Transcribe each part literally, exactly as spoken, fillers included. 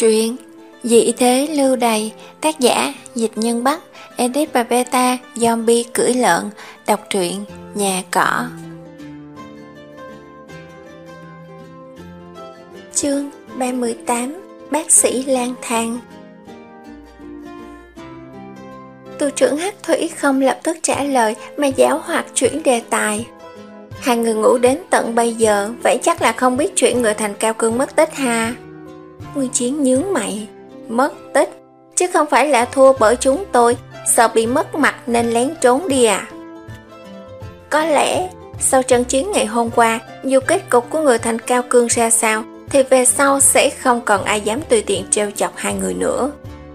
Truyện Dị thế lưu đày, tác giả Dịch Nhân Bắc, edit và beta Zombie cưỡi lợn. Đọc truyện Nhà Cỏ. Chương ba mươi tám. Bác sĩ lang thang. Tu trưởng Hắc Thủy không lập tức trả lời mà giáo hoạt chuyển đề tài. Hai người ngủ đến tận bây giờ, vậy chắc là không biết chuyện người thành Cao Cương mất tích ha. Nguyên Chiến nhướng mày. Mất tích? Chứ không phải là thua bởi chúng tôi, sợ bị mất mặt nên lén trốn đi à? Có lẽ, sau trận chiến ngày hôm qua, dù kết cục của người thành Cao Cương ra sao, thì về sau sẽ không còn ai dám tùy tiện trêu chọc hai người nữa.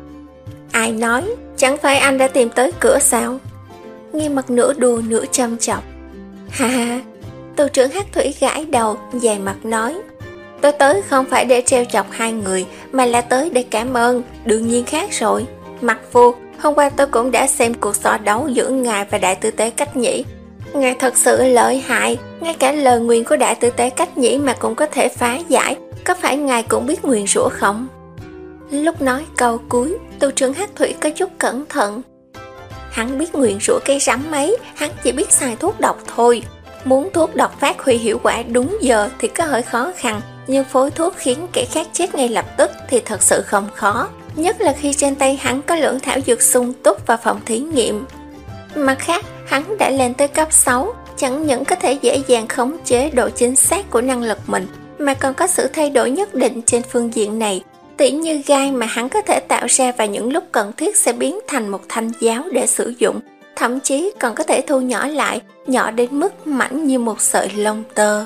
Ai nói? Chẳng phải anh đã tìm tới cửa sao? Nghe mặt nửa đùa nửa châm chọc. Ha ha, tu trưởng Hắc Thủy gãi đầu, dài mặt nói. Tôi tới không phải để trêu chọc hai người, mà là tới để cảm ơn, đương nhiên khác rồi. Mặt Phu, hôm qua tôi cũng đã xem cuộc so đấu giữa ngài và Đại Tư Tế Cách Nhĩ. Ngài thật sự lợi hại, ngay cả lời nguyền của Đại Tư Tế Cách Nhĩ mà cũng có thể phá giải, có phải ngài cũng biết nguyền rủa không? Lúc nói câu cuối, tu trưởng Hắc Thủy có chút cẩn thận. Hắn biết nguyền rủa cây rắm mấy, hắn chỉ biết xài thuốc độc thôi. Muốn thuốc độc phát huy hiệu quả đúng giờ thì có hơi khó khăn, nhưng phối thuốc khiến kẻ khác chết ngay lập tức thì thật sự không khó, nhất là khi trên tay hắn có lượng thảo dược sung túc và phòng thí nghiệm. Mặt khác, hắn đã lên tới cấp sáu, chẳng những có thể dễ dàng khống chế độ chính xác của năng lực mình, mà còn có sự thay đổi nhất định trên phương diện này, tỉ như gai mà hắn có thể tạo ra vào những lúc cần thiết sẽ biến thành một thanh giáo để sử dụng, thậm chí còn có thể thu nhỏ lại, nhỏ đến mức mảnh như một sợi lông tơ.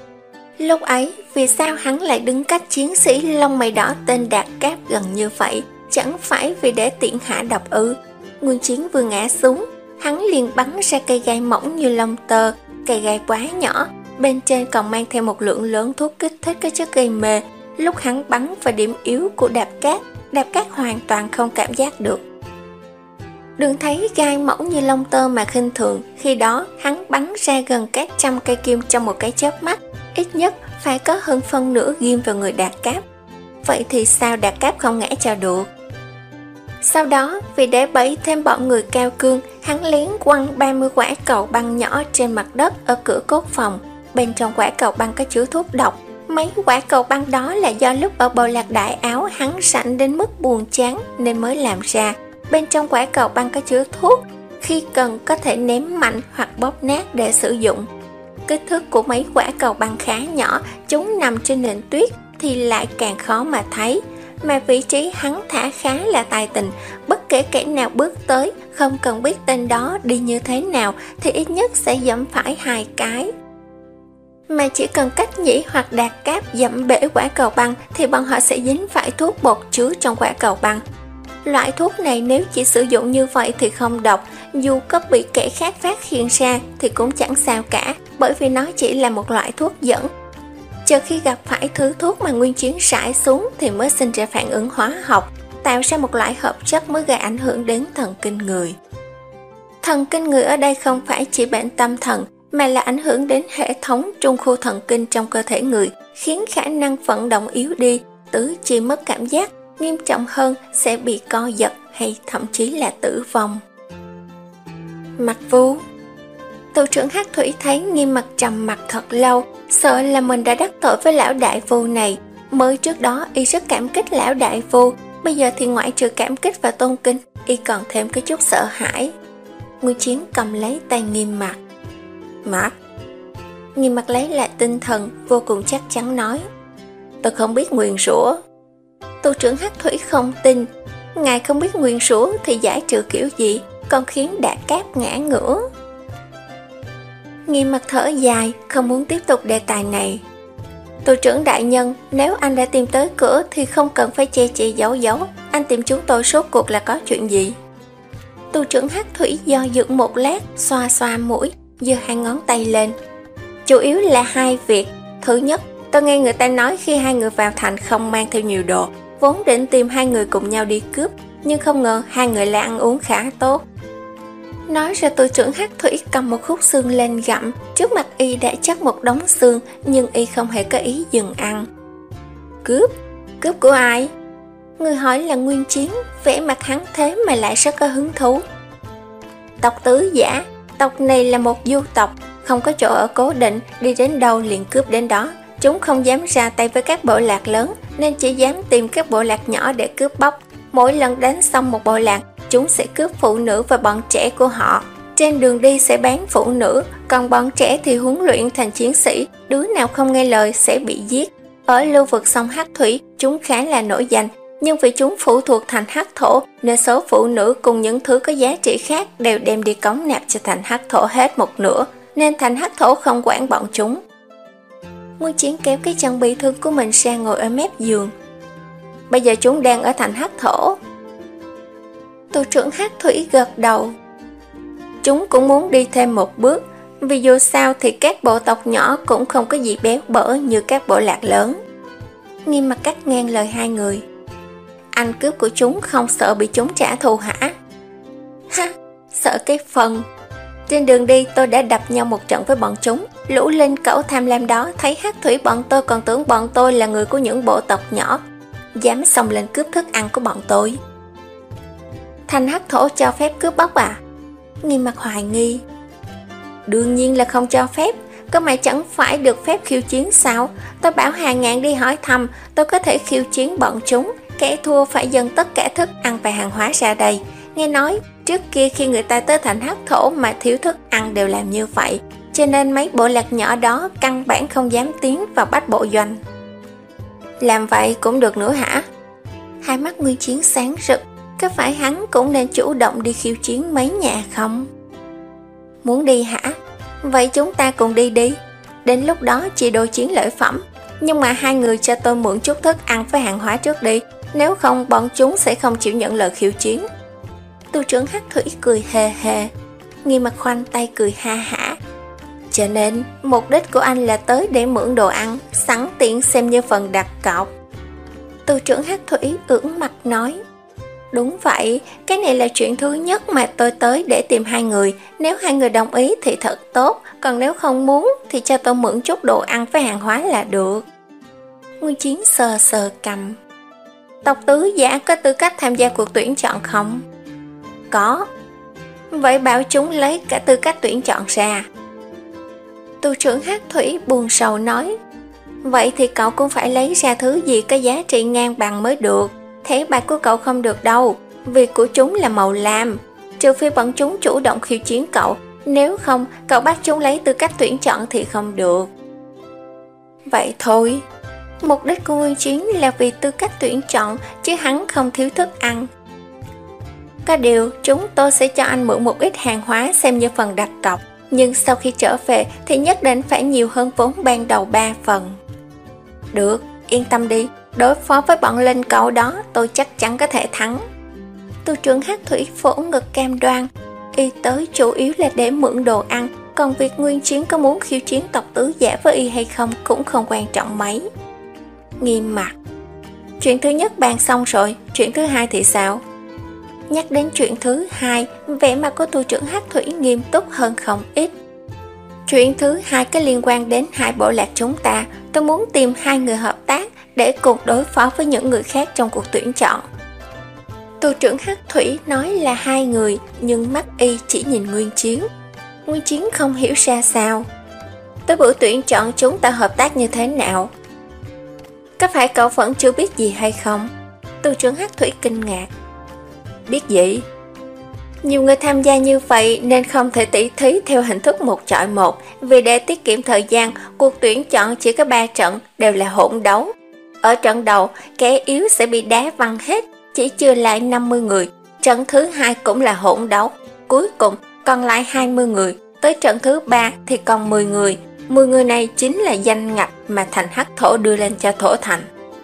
Lúc ấy, vì sao hắn lại đứng cách chiến sĩ lông mày đỏ tên Đạt Cáp gần như vậy? Chẳng phải vì để tiện hạ độc ư? Nguyên Chiến vừa ngã xuống, hắn liền bắn ra cây gai mỏng như lông tơ, cây gai quá nhỏ, bên trên còn mang theo một lượng lớn thuốc kích thích có chất gây mê. Lúc hắn bắn vào điểm yếu của Đạp Cát, Đạp Cát hoàn toàn không cảm giác được. Đừng thấy gai mỏng như lông tơ mà khinh thường, khi đó hắn bắn ra gần các trăm cây kim trong một cái chớp mắt, ít nhất phải có hơn phân nửa ghim vào người Đạt Cáp. Vậy thì sao Đạt Cáp không ngã cho được? Sau đó, vì để bẫy thêm bọn người Cao Cương, hắn lén quăng ba mươi quả cầu băng nhỏ trên mặt đất ở cửa cốt phòng. Bên trong quả cầu băng có chứa thuốc độc. Mấy quả cầu băng đó là do lúc ở Bầu Lạc Đại Áo hắn rảnh đến mức buồn chán nên mới làm ra. Bên trong quả cầu băng có chứa thuốc, khi cần có thể ném mạnh hoặc bóp nát để sử dụng. Kích thước của mấy quả cầu băng khá nhỏ, chúng nằm trên nền tuyết thì lại càng khó mà thấy. Mà vị trí hắn thả khá là tài tình, bất kể kẻ nào bước tới, không cần biết tên đó đi như thế nào thì ít nhất sẽ dẫm phải hai cái. Mà chỉ cần Cách Nhĩ hoặc Đạt Cáp dẫm bể quả cầu băng thì bọn họ sẽ dính phải thuốc bột chứa trong quả cầu băng. Loại thuốc này nếu chỉ sử dụng như vậy thì không độc, dù có bị kẻ khác phát hiện ra thì cũng chẳng sao cả, bởi vì nó chỉ là một loại thuốc dẫn. Chờ khi gặp phải thứ thuốc mà Nguyên Chiến rải xuống thì mới sinh ra phản ứng hóa học, tạo ra một loại hợp chất mới gây ảnh hưởng đến thần kinh người. Thần kinh người ở đây không phải chỉ bệnh tâm thần, mà là ảnh hưởng đến hệ thống trung khu thần kinh trong cơ thể người, khiến khả năng vận động yếu đi, tứ chi mất cảm giác, nghiêm trọng hơn sẽ bị co giật hay thậm chí là tử vong. Mặt Vu. Tu trưởng Hắc Thủy thấy Nghiêm Mặt trầm mặt thật lâu, sợ là mình đã đắc tội với lão đại Vu này. Mới trước đó y rất cảm kích lão đại Vu, bây giờ thì ngoại trừ cảm kích và tôn kính, y còn thêm cái chút sợ hãi. Nguyên Chiến cầm lấy tay Nghiêm Mặt. Mặt. Nghiêm Mặt lấy lại tinh thần, vô cùng chắc chắn nói. Tôi không biết nguyền rủa. Tu trưởng Hắc Thủy không tin. Ngài không biết nguyền rủa thì giải trừ kiểu gì, còn khiến Đạt Cáp ngã ngửa. Nghiêm Mặt thở dài, không muốn tiếp tục đề tài này. Tu trưởng đại nhân, nếu anh đã tìm tới cửa thì không cần phải che che giấu giấu. Anh tìm chúng tôi rốt cuộc là có chuyện gì? Tu trưởng Hắc Thủy do dự một lát, xoa xoa mũi, giơ hai ngón tay lên. Chủ yếu là hai việc. Thứ nhất, tôi nghe người ta nói khi hai người vào thành không mang theo nhiều đồ, vốn định tìm hai người cùng nhau đi cướp, nhưng không ngờ hai người lại ăn uống khá tốt. Nói ra tu trưởng Hắc Thủy cầm một khúc xương lên gặm, trước mặt y đã chắc một đống xương, nhưng y không hề có ý dừng ăn. Cướp? Cướp của ai? Người hỏi là Nguyên Chiến, vẻ mặt hắn thế mà lại rất có hứng thú. Tộc Tứ Giả, tộc này là một du tộc, không có chỗ ở cố định, đi đến đâu liền cướp đến đó. Chúng không dám ra tay với các bộ lạc lớn, nên chỉ dám tìm các bộ lạc nhỏ để cướp bóc. Mỗi lần đánh xong một bộ lạc, chúng sẽ cướp phụ nữ và bọn trẻ của họ. Trên đường đi sẽ bán phụ nữ, còn bọn trẻ thì huấn luyện thành chiến sĩ, đứa nào không nghe lời sẽ bị giết. Ở lưu vực sông Hắc Thủy, chúng khá là nổi danh, nhưng vì chúng phụ thuộc thành Hắc Thổ, nên số phụ nữ cùng những thứ có giá trị khác đều đem đi cống nạp cho thành Hắc Thổ hết một nửa, nên thành Hắc Thổ không quản bọn chúng. Nguyên Chiến kéo cái chân bị thương của mình ra ngồi ở mép giường. Bây giờ chúng đang ở thành Hắc Thổ. Tù trưởng Hắc Thủy gật đầu. Chúng cũng muốn đi thêm một bước, vì dù sao thì các bộ tộc nhỏ cũng không có gì béo bở như các bộ lạc lớn. Nghiêm mặt cắt ngang lời hai người. Anh cướp của chúng không sợ bị chúng trả thù hả? Ha, sợ cái phần. Trên đường đi tôi đã đập nhau một trận với bọn chúng. Lũ linh cẩu tham lam đó thấy Hắc Thủy bọn tôi còn tưởng bọn tôi là người của những bộ tộc nhỏ, dám xông lên cướp thức ăn của bọn tôi. Thành Hắc Thổ cho phép cướp bóc à? Nghiêm mặt hoài nghi. Đương nhiên là không cho phép. Có mà chẳng phải được phép khiêu chiến sao? Tôi bảo Hà Ngạn đi hỏi thăm, tôi có thể khiêu chiến bọn chúng. Kẻ thua phải dâng tất cả thức ăn và hàng hóa ra đây. Nghe nói trước kia khi người ta tới thành Hắc Thổ mà thiếu thức ăn đều làm như vậy, cho nên mấy bộ lạc nhỏ đó căn bản không dám tiến vào bách bộ doanh. Làm vậy cũng được nữa hả? Hai mắt Nguyên Chiến sáng rực. Có phải hắn cũng nên chủ động đi khiêu chiến mấy nhà không? Muốn đi hả? Vậy chúng ta cùng đi đi. Đến lúc đó chia đôi chiến lợi phẩm. Nhưng mà hai người cho tôi mượn chút thức ăn với hàng hóa trước đi. Nếu không bọn chúng sẽ không chịu nhận lời khiêu chiến. Tu trưởng Hắc Thủy cười hề hề. Nghi mặt khoanh tay cười ha hả. Cho nên mục đích của anh là tới để mượn đồ ăn, sẵn tiện xem như phần đặt cọc. Tu trưởng Hắc Thủy ưỡn mặt nói. Đúng vậy, cái này là chuyện thứ nhất mà tôi tới để tìm hai người. Nếu hai người đồng ý thì thật tốt, còn nếu không muốn thì cho tôi mượn chút đồ ăn với hàng hóa là được. Nguyên Chiến sờ sờ cầm. Tộc Tứ Giả có tư cách tham gia cuộc tuyển chọn không? Có. Vậy bảo chúng lấy cả tư cách tuyển chọn ra. Tu trưởng Hắc Thủy buồn sầu nói. Vậy thì cậu cũng phải lấy ra thứ gì có giá trị ngang bằng mới được. Thẻ bạc của cậu không được đâu, vì của chúng là màu lam. Trừ phi bọn chúng chủ động khiêu chiến cậu, nếu không cậu bắt chúng lấy tư cách tuyển chọn thì không được. Vậy thôi. Mục đích của Nguyên Chiến là vì tư cách tuyển chọn, chứ hắn không thiếu thức ăn. Có điều chúng tôi sẽ cho anh mượn một ít hàng hóa xem như phần đặt cọc, nhưng sau khi trở về thì nhất định phải nhiều hơn vốn ban đầu ba phần. Được, yên tâm đi, đối phó với bọn linh cậu đó tôi chắc chắn có thể thắng. Tu trưởng Hắc Thủy phổ ngực cam đoan. Y tới chủ yếu là để mượn đồ ăn, còn việc Nguyên Chiến có muốn khiêu chiến tộc Tứ Giả với y hay không cũng không quan trọng mấy. Nghiêm mặt. Chuyện thứ nhất bàn xong rồi, chuyện thứ hai thì sao? Nhắc đến chuyện thứ hai, vẻ mặt của tu trưởng Hắc Thủy nghiêm túc hơn không ít. Chuyện thứ hai có liên quan đến hai bộ lạc chúng ta. Tôi muốn tìm hai người hợp tác để cùng đối phó với những người khác trong cuộc tuyển chọn. Tu trưởng Hắc Thủy nói là hai người, nhưng mắt y chỉ nhìn Nguyên Chiến. Nguyên Chiến không hiểu ra sao. Tới buổi tuyển chọn chúng ta hợp tác như thế nào? Có phải cậu vẫn chưa biết gì hay không? Tu trưởng Hắc Thủy kinh ngạc. Biết gì? Nhiều người tham gia như vậy nên không thể tỉ thí theo hình thức một chọi một. Vì để tiết kiệm thời gian, cuộc tuyển chọn chỉ có ba trận, đều là hỗn đấu. Ở trận đầu, kẻ yếu sẽ bị đá văng hết, chỉ chừa lại năm mươi người. Trận thứ hai cũng là hỗn đấu. Cuối cùng còn lại hai mươi người. Tới trận thứ ba thì còn mười người. mười người này chính là danh ngạch mà thành Hắc Thổ đưa lên cho Thổ Thành.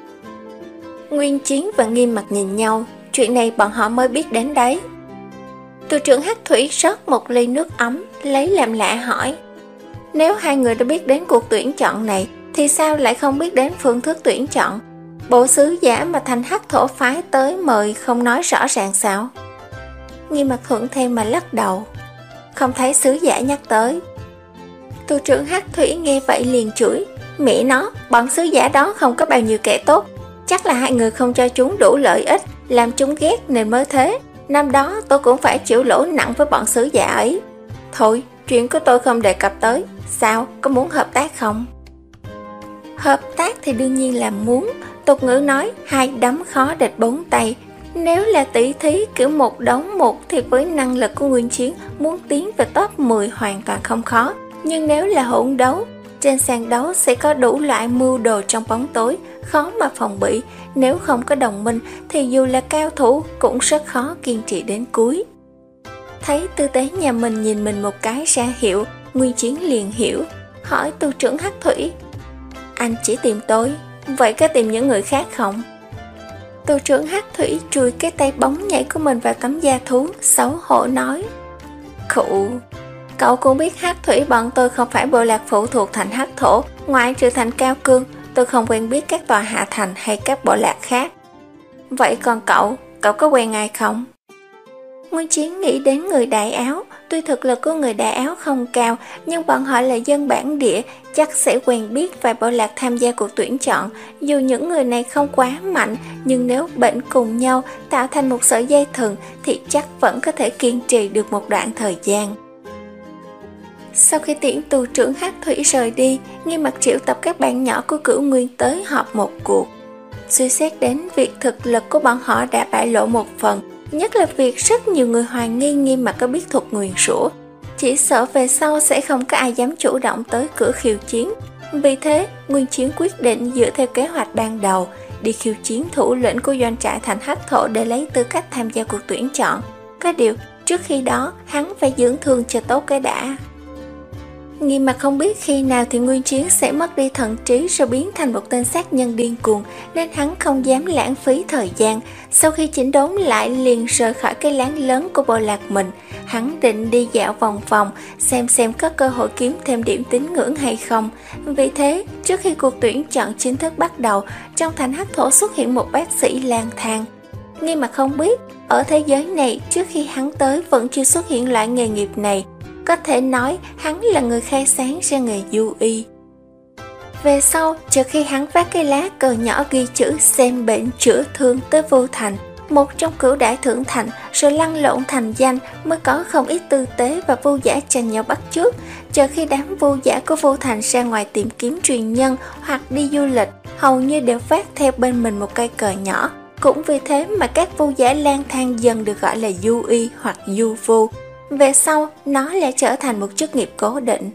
Nguyên Chiến và Nghiêm mặt nhìn nhau. Chuyện này bọn họ mới biết đến đấy. Tu trưởng Hắc Thủy rót một ly nước ấm, lấy làm lạ hỏi. Nếu hai người đã biết đến cuộc tuyển chọn này, thì sao lại không biết đến phương thức tuyển chọn? Bộ sứ giả mà thành Hắc Thổ phái tới mời không nói rõ ràng sao? Nghiêm mặt thuận theo mà lắc đầu. Không thấy sứ giả nhắc tới. Tu trưởng Hắc Thủy nghe vậy liền chửi. Mẹ nó, bọn sứ giả đó không có bao nhiêu kẻ tốt. Chắc là hai người không cho chúng đủ lợi ích, làm chúng ghét nên mới thế. Năm đó tôi cũng phải chịu lỗ nặng với bọn sứ giả ấy. Thôi, chuyện của tôi không đề cập tới. Sao, có muốn hợp tác không? Hợp tác thì đương nhiên là muốn. Tục ngữ nói hai đấm khó địch bốn tay. Nếu là tỷ thí kiểu một đấu một thì với năng lực của Nguyên Chiến muốn tiến về top mười hoàn toàn không khó. Nhưng nếu là hỗn đấu, trên sàn đấu sẽ có đủ loại mưu đồ trong bóng tối, khó mà phòng bị. Nếu không có đồng minh thì dù là cao thủ cũng rất khó kiên trì đến cuối. Thấy tư tế nhà mình nhìn mình một cái ra hiệu, Nguyên Chiến liền hiểu, hỏi tu trưởng Hắc Thủy: Anh chỉ tìm tôi, vậy có tìm những người khác không? Tu trưởng Hắc Thủy chùi cái tay bóng nhảy của mình vào tấm da thú, xấu hổ nói: Khụ, cậu cũng biết Hắc Thủy bọn tôi không phải bộ lạc phụ thuộc thành Hắc Thổ, ngoại trừ thành Cao Cương, tôi không quen biết các tòa hạ thành hay các bộ lạc khác. Vậy còn cậu, cậu có quen ai không? Nguyên Chiến nghĩ đến người Đại Áo, tuy thực lực của người Đại Áo không cao, nhưng bọn họ là dân bản địa, chắc sẽ quen biết vài bộ lạc tham gia cuộc tuyển chọn. Dù những người này không quá mạnh, nhưng nếu bệnh cùng nhau tạo thành một sợi dây thừng thì chắc vẫn có thể kiên trì được một đoạn thời gian. Sau khi tiễn tù trưởng Hắc Thủy rời đi, Nghiêm Mặc triệu tập các bạn nhỏ của Cửu Nguyên tới họp một cuộc. Suy xét đến việc thực lực của bọn họ đã bại lộ một phần, nhất là việc rất nhiều người hoài nghi Nghiêm Mặc có biết thuật nguyền rủa, chỉ sợ về sau sẽ không có ai dám chủ động tới cửa khiêu chiến. Vì thế, Nguyên Chiến quyết định dựa theo kế hoạch ban đầu, đi khiêu chiến thủ lĩnh của doanh trại thành Hắc Thổ để lấy tư cách tham gia cuộc tuyển chọn. Có điều, trước khi đó, hắn phải dưỡng thương cho tốt cái đã. Nghiêm Mặc không biết khi nào thì Nguyên Chiến sẽ mất đi thần trí rồi biến thành một tên sát nhân điên cuồng, nên hắn không dám lãng phí thời gian. Sau khi chỉnh đốn lại liền rời khỏi cái láng lớn của bộ lạc mình. Hắn định đi dạo vòng vòng, xem xem có cơ hội kiếm thêm điểm tín ngưỡng hay không. Vì thế, trước khi cuộc tuyển chọn chính thức bắt đầu, trong thành Hắc Thổ xuất hiện một bác sĩ lang thang. Nghiêm Mặc không biết, ở thế giới này trước khi hắn tới vẫn chưa xuất hiện loại nghề nghiệp này. Có thể nói hắn là người khai sáng ra nghề du y. Về sau, trước khi hắn vác cái lá cờ nhỏ ghi chữ xem bệnh chữa thương tới Vô Thành, một trong cửu đại thượng thành, rồi lăn lộn thành danh, mới có không ít tư tế và vô giả tranh nhau bắt chước. Chờ khi đám vô giả của Vô Thành ra ngoài tìm kiếm truyền nhân hoặc đi du lịch, hầu như đều vác theo bên mình một cây cờ nhỏ. Cũng vì thế mà các vô giả lang thang dần được gọi là du y hoặc du vô. Về sau, nó lại trở thành một chức nghiệp cố định.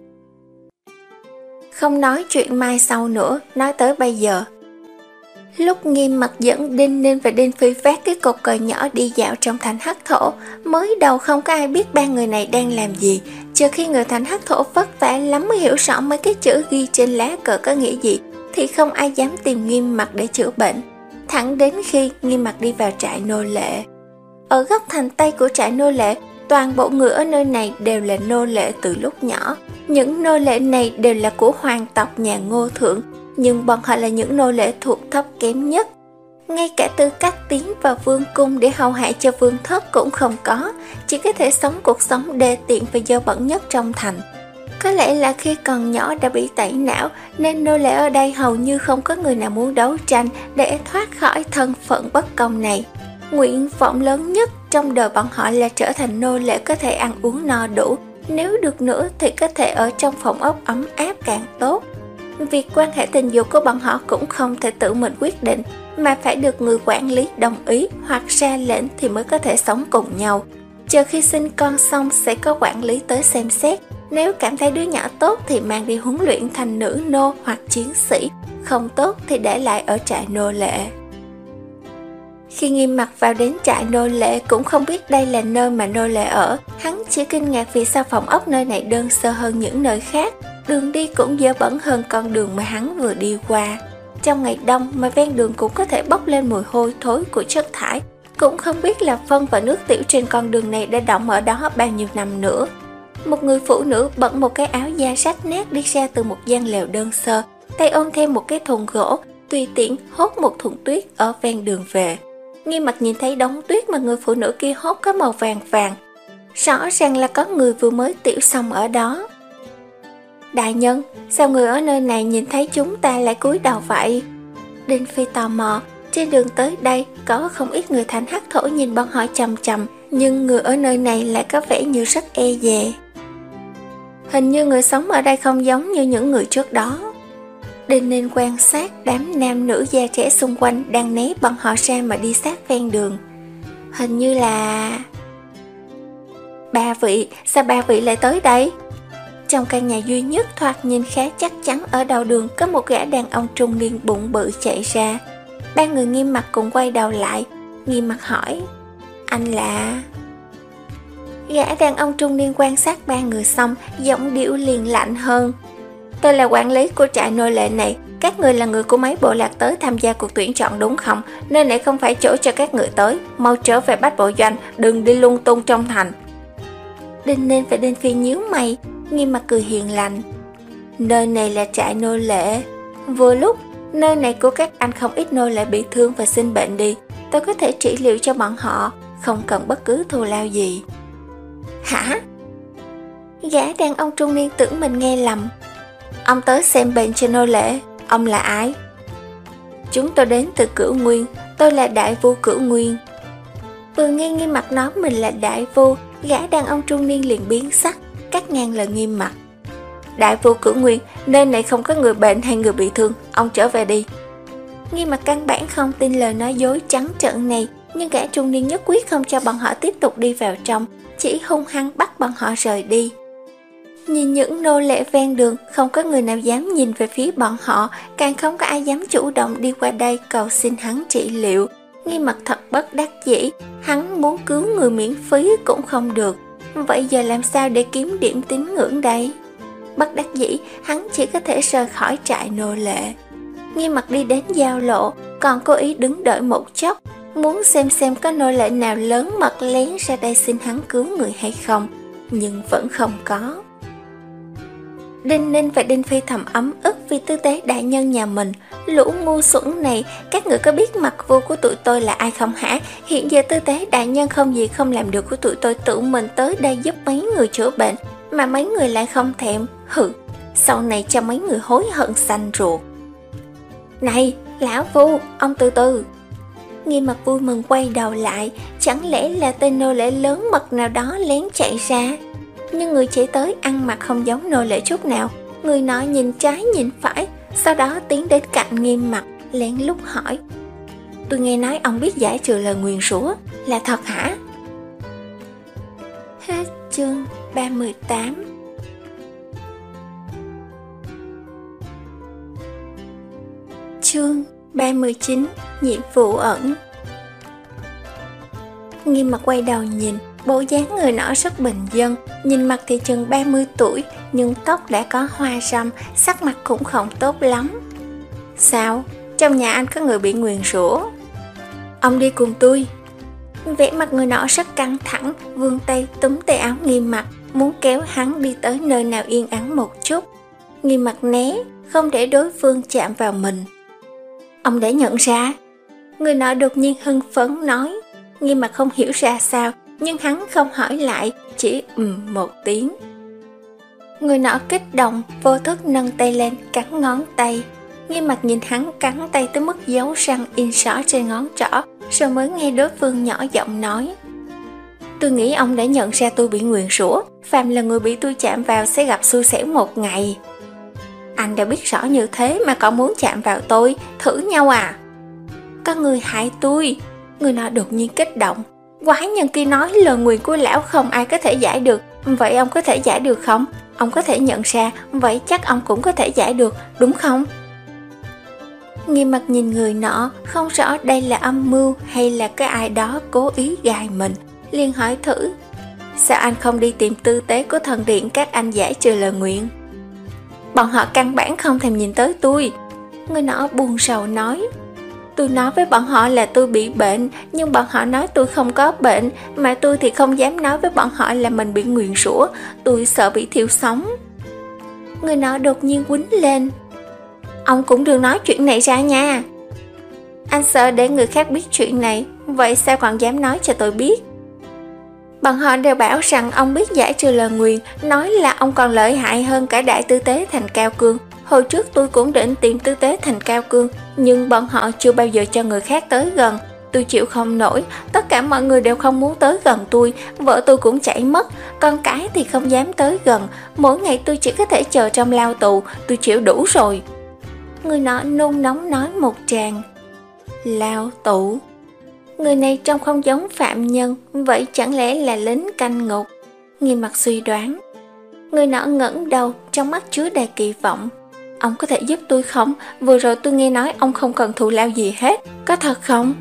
Không nói chuyện mai sau nữa, nói tới bây giờ. Lúc Nghiêm Mặc dẫn Đinh Ninh và Đinh Phi vác cái cột cờ nhỏ đi dạo trong thành Hắc Thổ, mới đầu không có ai biết ba người này đang làm gì. Chờ khi người thành Hắc Thổ vất vả lắm mới hiểu rõ mấy cái chữ ghi trên lá cờ có nghĩa gì, thì không ai dám tìm Nghiêm Mặc để chữa bệnh. Thẳng đến khi Nghiêm Mặc đi vào trại nô lệ. Ở góc thành Tây của trại nô lệ, toàn bộ người ở nơi này đều là nô lệ từ lúc nhỏ. Những nô lệ này đều là của hoàng tộc nhà Ngô Thượng, nhưng bọn họ là những nô lệ thuộc thấp kém nhất. Ngay cả tư cách tiến vào vương cung để hầu hạ cho vương thất cũng không có, chỉ có thể sống cuộc sống đê tiện và dơ bẩn nhất trong thành. Có lẽ là khi còn nhỏ đã bị tẩy não, nên nô lệ ở đây hầu như không có người nào muốn đấu tranh để thoát khỏi thân phận bất công này. Nguyện vọng lớn nhất trong đời bọn họ là trở thành nô lệ có thể ăn uống no đủ, nếu được nữa thì có thể ở trong phòng ốc ấm áp càng tốt. Việc quan hệ tình dục của bọn họ cũng không thể tự mình quyết định, mà phải được người quản lý đồng ý hoặc ra lệnh thì mới có thể sống cùng nhau. Chờ khi sinh con xong sẽ có quản lý tới xem xét, nếu cảm thấy đứa nhỏ tốt thì mang đi huấn luyện thành nữ nô hoặc chiến sĩ, không tốt thì để lại ở trại nô lệ. Khi Nghiêm Mặc vào đến trại nô lệ cũng không biết đây là nơi mà nô lệ ở, hắn chỉ kinh ngạc vì sao phòng ốc nơi này đơn sơ hơn những nơi khác, đường đi cũng dơ bẩn hơn con đường mà hắn vừa đi qua. Trong ngày đông mà ven đường cũng có thể bốc lên mùi hôi thối của chất thải, cũng không biết là phân và nước tiểu trên con đường này đã đọng ở đó bao nhiêu năm nữa. Một người phụ nữ bận một cái áo da rách nát đi ra từ một gian lều đơn sơ, tay ôm theo một cái thùng gỗ, tùy tiện hốt một thùng tuyết ở ven đường về. Nghiêm Mặc nhìn thấy đống tuyết mà người phụ nữ kia hốt có màu vàng vàng, rõ ràng là có người vừa mới tiểu xong ở đó. Đại nhân, sao người ở nơi này nhìn thấy chúng ta lại cúi đầu vậy? Đinh Phi tò mò, Trên đường tới đây, có không ít người thành hắc thổ nhìn bọn họ chằm chằm, nhưng người ở nơi này lại có vẻ như rất e dè. Hình như người sống ở đây không giống như những người trước đó. Đinh Ninh quan sát đám nam nữ già trẻ xung quanh đang né bọn họ ra mà đi sát ven đường. Hình như là... Ba vị, sao ba vị lại tới đây? Trong căn nhà duy nhất thoạt nhìn khá chắc chắn ở đầu đường có một gã đàn ông trung niên bụng bự chạy ra. Ba người Nghiêm Mặc cũng quay đầu lại. Nghiêm Mặc hỏi, anh là... Gã đàn ông trung niên quan sát ba người xong, giọng điệu liền lạnh hơn. Tôi là quản lý của trại nô lệ này. Các người là người của mấy bộ lạc tới tham gia cuộc tuyển chọn đúng không? Nơi này không phải chỗ cho các người tới. Mau trở về Bách Bộ Doanh, đừng đi lung tung trong thành. Đinh Ninh và Đinh Phi nhíu mày. Nghiêm Mặc cười hiền lành. Nơi này là trại nô lệ. Vừa lúc, nơi này của các anh không ít nô lệ bị thương và sinh bệnh đi. Tôi có thể trị liệu cho bọn họ, không cần bất cứ thù lao gì. Hả? Gã đàn ông trung niên tưởng mình nghe lầm. Ông tới xem bệnh cho nô lệ. Ông là ai? Chúng tôi đến từ Cửu Nguyên. Tôi là đại vu Cửu Nguyên. Vừa nghe Nghiêm Mặc nói mình là đại vu, gã đàn ông trung niên liền biến sắc, cắt ngang lời Nghiêm Mặc. Đại vu Cửu Nguyên, nơi này không có người bệnh hay người bị thương, ông trở về đi. Nghiêm Mặc căn bản không tin lời nói dối trắng trợn này, nhưng gã trung niên nhất quyết không cho bọn họ tiếp tục đi vào trong, chỉ hung hăng bắt bọn họ rời đi. Nhìn những nô lệ ven đường, không có người nào dám nhìn về phía bọn họ, càng không có ai dám chủ động đi qua đây cầu xin hắn trị liệu. Nghiêm Mặc thật bất đắc dĩ, hắn muốn cứu người miễn phí cũng không được. Vậy giờ làm sao để kiếm điểm tín ngưỡng đây? Bất đắc dĩ, hắn chỉ có thể rời khỏi trại nô lệ. Nghiêm Mặc đi đến giao lộ, còn cố ý đứng đợi một chốc, muốn xem xem có nô lệ nào lớn mật lén ra đây xin hắn cứu người hay không, nhưng vẫn không có. Đinh Ninh và Đinh Phi thầm ấm ức vì tư tế đại nhân nhà mình. Lũ ngu xuẩn này, các người có biết mặt vua của tụi tôi là ai không hả? Hiện giờ tư tế đại nhân không gì không làm được của tụi tôi tự mình tới đây giúp mấy người chữa bệnh, mà mấy người lại không thèm. Hừ, sau này cho mấy người hối hận xanh ruột. Này, lão vu, ông từ từ. Nghiêm Mặc vui mừng quay đầu lại, chẳng lẽ là tên nô lệ lớn mật nào đó lén chạy ra? Nhưng người chạy tới ăn mặc không giống nô lệ chút nào. Người nọ nhìn trái nhìn phải, sau đó tiến đến cạnh Nghiêm Mặc, lén lút hỏi, tôi nghe nói ông biết giải trừ lời nguyền rủa, là thật hả? Hết chương ba mươi tám. Chương ba mươi chín. Nhiệm vụ ẩn. Nghiêm Mặc quay đầu nhìn, bộ dáng người nọ rất bình dân, nhìn mặt thì chừng ba mươi tuổi, nhưng tóc đã có hoa râm, sắc mặt cũng không tốt lắm. Sao? Trong nhà anh có người bị nguyền rủa? Ông đi cùng tôi. Vẻ mặt người nọ rất căng thẳng, vươn tay túm tay áo Nghiêm Mặc, muốn kéo hắn đi tới nơi nào yên ắng một chút. Nghiêm Mặc né, không để đối phương chạm vào mình. Ông đã nhận ra. Người nọ đột nhiên hưng phấn nói. Nghiêm Mặc không hiểu ra sao, nhưng hắn không hỏi lại, chỉ ừm một tiếng. Người nọ kích động, vô thức nâng tay lên, cắn ngón tay. Nghiêm Mặc nhìn hắn cắn tay tới mức dấu răng in rõ trên ngón trỏ, rồi mới nghe đối phương nhỏ giọng nói. Tôi nghĩ ông đã nhận ra tôi bị nguyền rủa, phàm là người bị tôi chạm vào sẽ gặp xui xẻo một ngày. Anh đã biết rõ như thế mà còn muốn chạm vào tôi, thử nhau à? Có người hại tôi. Người nọ đột nhiên kích động. Quái nhân kia nói lời nguyền của lão không ai có thể giải được, vậy ông có thể giải được không? Ông có thể nhận ra, vậy chắc ông cũng có thể giải được, đúng không? Nghiêm Mặc nhìn người nọ, không rõ đây là âm mưu hay là cái ai đó cố ý gài mình, liền hỏi thử. Sao anh không đi tìm tư tế của thần điện các anh giải trừ lời nguyện? Bọn họ căn bản không thèm nhìn tới tôi. Người nọ buồn rầu nói. Tôi nói với bọn họ là tôi bị bệnh, nhưng bọn họ nói tôi không có bệnh, mà tôi thì không dám nói với bọn họ là mình bị nguyền rủa, tôi sợ bị thiêu sống. Người nọ đột nhiên quýnh lên. Ông cũng đừng nói chuyện này ra nha. Anh sợ để người khác biết chuyện này, vậy sao còn dám nói cho tôi biết? Bọn họ đều bảo rằng ông biết giải trừ lời nguyền, nói là ông còn lợi hại hơn cả đại tư tế thành Cao Cương. Hồi trước tôi cũng định tìm tư tế thành Cao Cương, nhưng bọn họ chưa bao giờ cho người khác tới gần. Tôi chịu không nổi, tất cả mọi người đều không muốn tới gần tôi, vợ tôi cũng chạy mất, con cái thì không dám tới gần, mỗi ngày tôi chỉ có thể chờ trong lao tù, tôi chịu đủ rồi. Người nọ nôn nóng nói một tràng. Lao tù? Người này trông không giống phạm nhân, vậy chẳng lẽ là lính canh ngục? Nghiêm Mặc suy đoán. Người nọ ngẩng đầu, trong mắt chứa đầy kỳ vọng. Ông có thể giúp tôi không? Vừa rồi tôi nghe nói ông không cần thù lao gì hết, có thật không?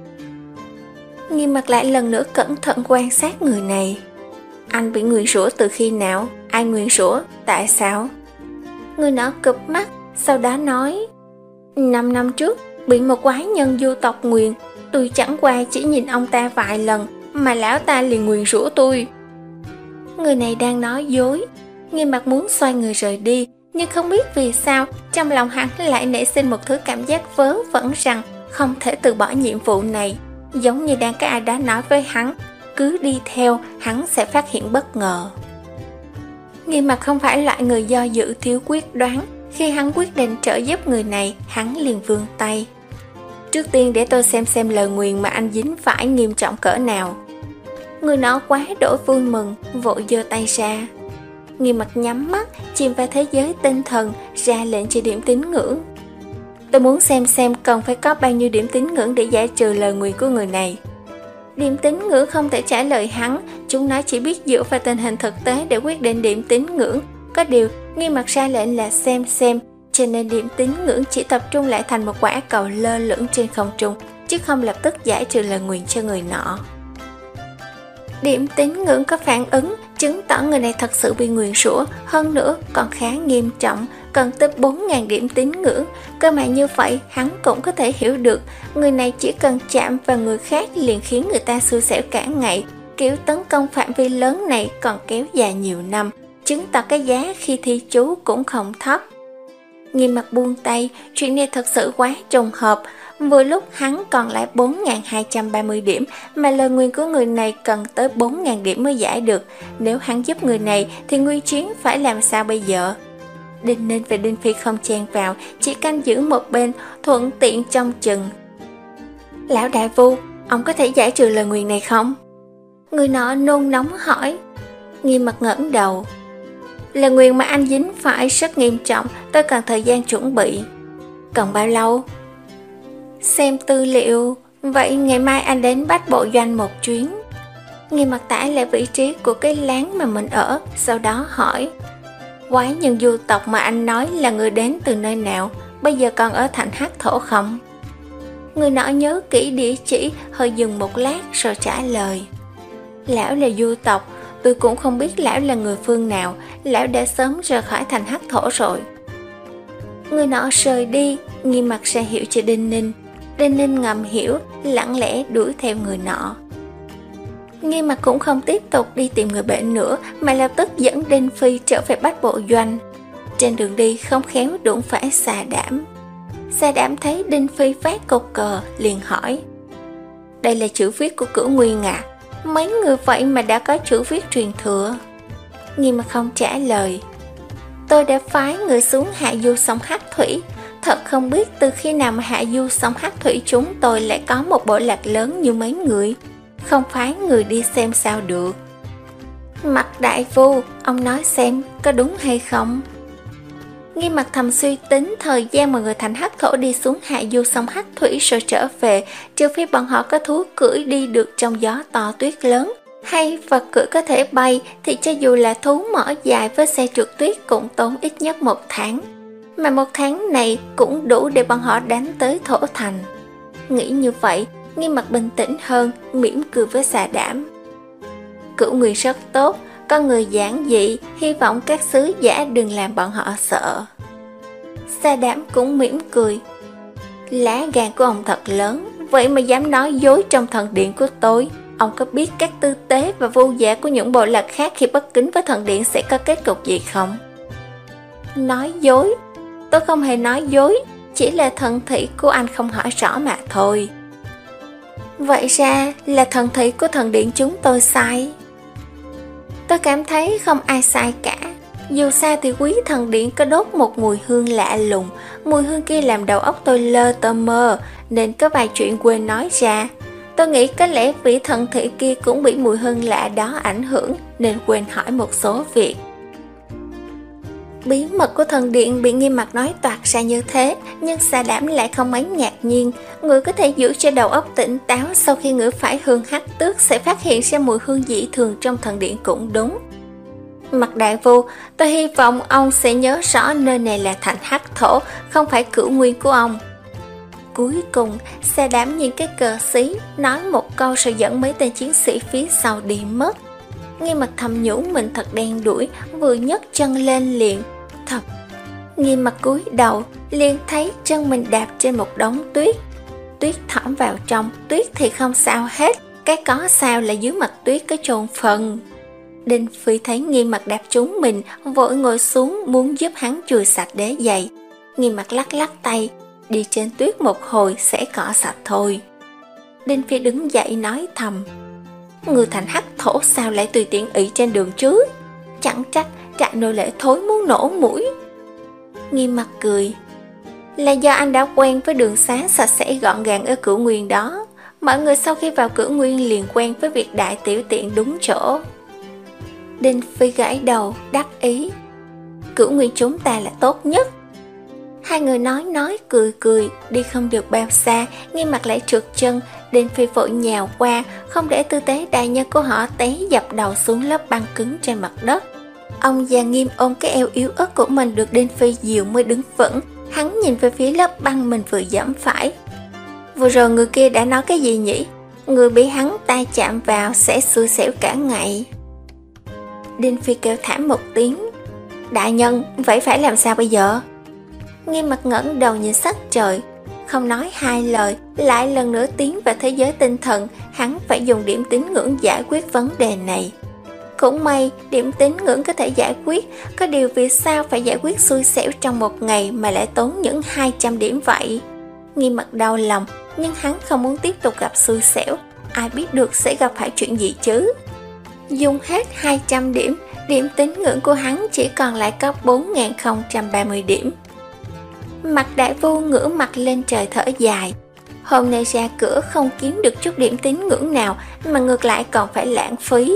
Nghiêm Mặc lại lần nữa cẩn thận quan sát người này. Anh bị nguyền rủa từ khi nào? Ai nguyền rủa? Tại sao? Người nọ cụp mắt, sau đó nói. Năm năm trước, bị một quái nhân du tộc nguyền. Tôi chẳng qua chỉ nhìn ông ta vài lần, mà lão ta liền nguyền rủa tôi. Người này đang nói dối. Nghiêm Mặc muốn xoay người rời đi, nhưng không biết vì sao, trong lòng hắn lại nảy sinh một thứ cảm giác vớ vẩn rằng không thể từ bỏ nhiệm vụ này. Giống như đang có ai đó nói với hắn, cứ đi theo, hắn sẽ phát hiện bất ngờ. Nghiêm Mặc không phải loại người do dự thiếu quyết đoán. Khi hắn quyết định trợ giúp người này, hắn liền vươn tay. Trước tiên để tôi xem xem lời nguyền mà anh dính phải nghiêm trọng cỡ nào. Người nọ quá đỗi vui mừng, vội giơ tay ra. Nghiêm Mặc nhắm mắt, chìm vào thế giới tinh thần, ra lệnh cho điểm tín ngưỡng. Tôi muốn xem xem cần phải có bao nhiêu điểm tín ngưỡng để giải trừ lời nguyền của người này. Điểm tín ngưỡng không thể trả lời hắn, chúng nó chỉ biết dựa vào tình hình thực tế để quyết định điểm tín ngưỡng. Có điều, Nghiêm Mặc ra lệnh là xem xem, cho nên điểm tín ngưỡng chỉ tập trung lại thành một quả cầu lơ lửng trên không trung, chứ không lập tức giải trừ lời nguyền cho người nọ. Điểm tín ngưỡng có phản ứng, chứng tỏ người này thật sự bị nguyền rủa, hơn nữa còn khá nghiêm trọng, cần tới bốn nghìn điểm tín ngưỡng. Cơ mà như vậy, hắn cũng có thể hiểu được, người này chỉ cần chạm vào người khác liền khiến người ta xui xẻo cả ngày. Kiểu tấn công phạm vi lớn này còn kéo dài nhiều năm, chứng tỏ cái giá khi thi chú cũng không thấp. Nghiêm Mặc buông tay, chuyện này thật sự quá trùng hợp. Vừa lúc hắn còn lại bốn nghìn hai trăm ba mươi điểm, mà lời nguyền của người này cần tới bốn nghìn điểm mới giải được. Nếu hắn giúp người này thì nguy chiến phải làm sao bây giờ? Đinh Ninh và Đinh Phi không chen vào, chỉ canh giữ một bên, thuận tiện trông chừng. Lão đại vu, ông có thể giải trừ lời nguyền này không? Người nọ nôn nóng hỏi. Nghiêm Mặc ngẩng đầu. Lời nguyền mà anh dính phải rất nghiêm trọng, tôi cần thời gian chuẩn bị. Cần bao lâu? Xem tư liệu. Vậy ngày mai anh đến Bách Bộ Doanh một chuyến. Nghiêm Mặc tả lại vị trí của cái láng mà mình ở, sau đó hỏi. Quái nhân du tộc mà anh nói là người đến từ nơi nào, bây giờ còn ở thành Hắc Thổ không? Người nọ nhớ kỹ địa chỉ, hơi dừng một lát rồi trả lời. Lão là du tộc, tôi cũng không biết lão là người phương nào, lão đã sớm rời khỏi thành Hắc Thổ rồi. Người nọ rời đi, Nghiêm Mặc ra hiệu cho Đinh Ninh. Đinh Ninh ngầm hiểu, lặng lẽ đuổi theo người nọ. Nghiêm Mặc cũng không tiếp tục đi tìm người bệnh nữa, mà lập tức dẫn Đinh Phi trở về Bách Bộ Doanh. Trên đường đi không khéo đụng phải Xà Đảm. Xà Đảm thấy Đinh Phi phát cột cờ, liền hỏi. Đây là chữ viết của Cửu Nguyên à? Mấy người vậy mà đã có chữ viết truyền thừa? Nghiêm Mặc không trả lời. Tôi đã phái người xuống hạ du sông Hắc Thủy. Thật không biết từ khi nào mà hạ du sông Hắc Thủy chúng tôi lại có một bộ lạc lớn như mấy người. Không phái người đi xem sao được. Mặc đại vu, ông nói xem có đúng hay không? Nghiêm Mặc thầm suy tính thời gian mà người thành Hắc Thổ đi xuống hạ du sông Hắc Thủy rồi trở về, trừ phi bọn họ có thú cưỡi đi được trong gió to tuyết lớn, hay vật cưỡi có thể bay, thì cho dù là thú mỏ dài với xe trượt tuyết cũng tốn ít nhất một tháng. Mà một tháng này cũng đủ để bọn họ đánh tới Thổ Thành. Nghĩ như vậy, Nghiêm Mặc bình tĩnh hơn, mỉm cười với Xà Đảm. Cửu Nguyên rất tốt, con người giản dị, hy vọng các sứ giả đừng làm bọn họ sợ. Xà Đảm cũng mỉm cười. Lá gan của ông thật lớn, vậy mà dám nói dối trong thần điện của tôi. Ông có biết các tư tế và vô giả của những bộ lạc khác khi bất kính với thần điện sẽ có kết cục gì không? Nói dối? Tôi không hề nói dối, chỉ là thần thị của anh không hỏi rõ mà thôi. Vậy ra là thần thị của thần điện chúng tôi sai. Tôi cảm thấy không ai sai cả. Dù sao thì quý thần điện có đốt một mùi hương lạ lùng, mùi hương kia làm đầu óc tôi lơ tơ mơ, nên có vài chuyện quên nói ra. Tôi nghĩ có lẽ vị thần thị kia cũng bị mùi hương lạ đó ảnh hưởng, nên quên hỏi một số việc. Bí mật của thần điện bị Nghiêm Mặc nói toạc ra như thế, nhưng Sa Đảm lại không mấy ngạc nhiên. Người có thể giữ cho đầu óc tỉnh táo sau khi ngửi phải hương hắc tước sẽ phát hiện ra mùi hương dị thường trong thần điện cũng đúng. Mặt đại phu, tôi hy vọng ông sẽ nhớ rõ nơi này là thành hắc thổ, không phải cửu nguyên của ông. Cuối cùng, Sa Đảm nhìn cái cờ xí, nói một câu rồi dẫn mấy tên chiến sĩ phía sau đi mất. Nghiêm Mặc thầm nhủ mình thật đen đuổi, vừa nhấc chân lên liền thật. Nghiêm Mặc cúi đầu, liền thấy chân mình đạp trên một đống tuyết. Tuyết thõm vào trong, tuyết thì không sao hết, cái có sao là dưới mặt tuyết có chôn phần. Đinh Phi thấy Nghiêm Mặc đạp trúng mình, vội ngồi xuống muốn giúp hắn chùi sạch đế giày. Nghiêm Mặc lắc lắc tay, đi trên tuyết một hồi sẽ cọ sạch thôi. Đinh Phi đứng dậy nói thầm, người thành hắc thổ sao lại tùy tiện ỷ trên đường chứ? Chẳng trách trại nô lệ thối muốn nổ mũi. Nghiêm Mặc cười, là do anh đã quen với đường xá sạch sẽ gọn gàng ở Cửu Nguyên đó. Mọi người sau khi vào Cửu Nguyên liền quen với việc đại tiểu tiện đúng chỗ. Đinh Phi gãi đầu, đắc ý, Cửu Nguyên chúng ta là tốt nhất. Hai người nói nói cười cười, đi không được bao xa, Nghiêm Mặc lại trượt chân. Đinh Phi vội nhào qua, không để tư tế đại nhân của họ té dập đầu xuống lớp băng cứng trên mặt đất. Ông già Nghiêm ôm cái eo yếu ớt của mình được Đinh Phi dìu mới đứng vững. Hắn nhìn về phía lớp băng mình vừa giẫm phải. Vừa rồi người kia đã nói cái gì nhỉ? Người bị hắn tay chạm vào sẽ xui xẻo cả ngày. Đinh Phi kêu thảm một tiếng, đại nhân, vậy phải làm sao bây giờ? Nghiêm Mặc ngẩng đầu nhìn sắc trời, không nói hai lời, lại lần nữa tiến vào thế giới tinh thần. Hắn phải dùng điểm tín ngưỡng giải quyết vấn đề này. Cũng may điểm tín ngưỡng có thể giải quyết, có điều vì sao phải giải quyết xui xẻo trong một ngày mà lại tốn những hai trăm điểm vậy? Nghiêm Mặc đau lòng, nhưng hắn không muốn tiếp tục gặp xui xẻo. Ai biết được sẽ gặp phải chuyện gì chứ? Dùng hết hai trăm điểm, điểm tín ngưỡng của hắn chỉ còn lại có bốn nghìn không trăm ba mươi điểm. Mặt đại phu ngửa mặt lên trời thở dài. Hôm nay ra cửa không kiếm được chút điểm tín ngưỡng nào, mà ngược lại còn phải lãng phí.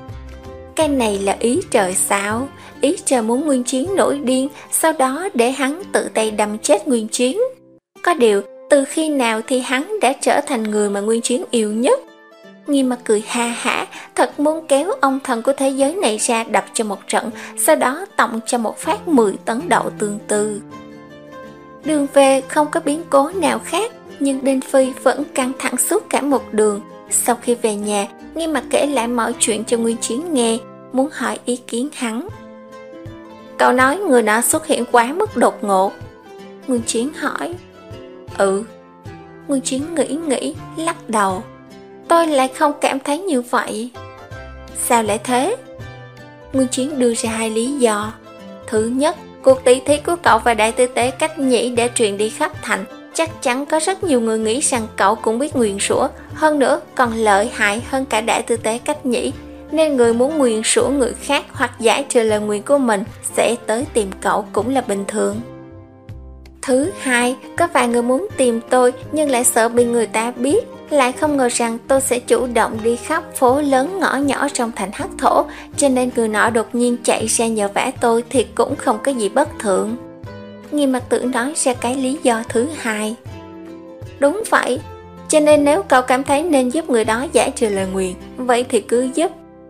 Cái này là ý trời sao? Ý trời muốn Nguyên Chiến nổi điên, sau đó để hắn tự tay đâm chết Nguyên Chiến. Có điều, từ khi nào thì hắn đã trở thành người mà Nguyên Chiến yêu nhất? Nghiêm Mặc cười ha hả, thật muốn kéo ông thần của thế giới này ra đập cho một trận, sau đó tòng cho một phát mười tấn đậu tương tư. Đường về không có biến cố nào khác, nhưng Đinh Phi vẫn căng thẳng suốt cả một đường. Sau khi về nhà, Nghiêm Mặc kể lại mọi chuyện cho Nguyên Chiến nghe, muốn hỏi ý kiến hắn. Cậu nói người nọ xuất hiện quá mức đột ngột. Nguyên Chiến hỏi. Ừ. Nguyên Chiến nghĩ nghĩ, lắc đầu. Tôi lại không cảm thấy như vậy. Sao lại thế? Nguyên Chiến đưa ra hai lý do. Thứ nhất, cuộc tỷ thí của cậu và đại tư tế Cách Nhĩ đã truyền đi khắp thành. Chắc chắn có rất nhiều người nghĩ rằng cậu cũng biết nguyền rủa, hơn nữa còn lợi hại hơn cả đại tư tế Cách Nhĩ, nên người muốn nguyền rủa người khác hoặc giải trừ lời nguyền của mình sẽ tới tìm cậu cũng là bình thường. Thứ hai, có vài người muốn tìm tôi nhưng lại sợ bị người ta biết, lại không ngờ rằng tôi sẽ chủ động đi khắp phố lớn ngõ nhỏ trong thành hắc thổ, cho nên người nọ đột nhiên chạy ra nhờ vả tôi thì cũng không có gì bất thường. Nghiêm Mặc Tử nói ra cái lý do thứ hai. Đúng vậy, cho nên nếu cậu cảm thấy nên giúp người đó giải trừ lời nguyền, vậy thì cứ giúp.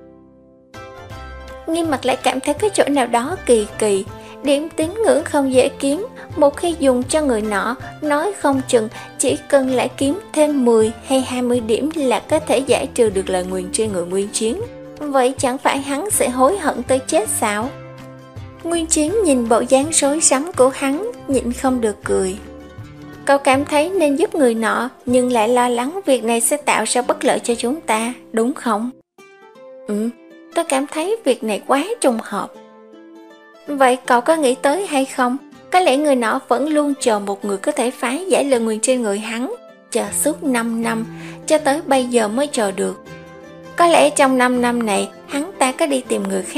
Nghiêm Mặc lại cảm thấy có chỗ nào đó kỳ kỳ. Điểm tín ngưỡng không dễ kiếm, một khi dùng cho người nọ, nói không chừng chỉ cần lại kiếm thêm mười hay hai mươi điểm là có thể giải trừ được lời nguyền trên người Nguyên Chiến. Vậy chẳng phải hắn sẽ hối hận tới chết sao? Nguyên Chiến nhìn bộ dáng rối rắm của hắn, nhịn không được cười. Cậu cảm thấy nên giúp người nọ, nhưng lại lo lắng việc này sẽ tạo ra bất lợi cho chúng ta, đúng không? Ừ, tôi cảm thấy việc này quá trùng hợp. Vậy cậu có nghĩ tới hay không? Có lẽ người nọ vẫn luôn chờ một người có thể phá giải lời nguyền trên người hắn, chờ suốt năm năm, cho tới bây giờ mới chờ được. Có lẽ trong năm năm này, hắn ta có đi tìm người khác,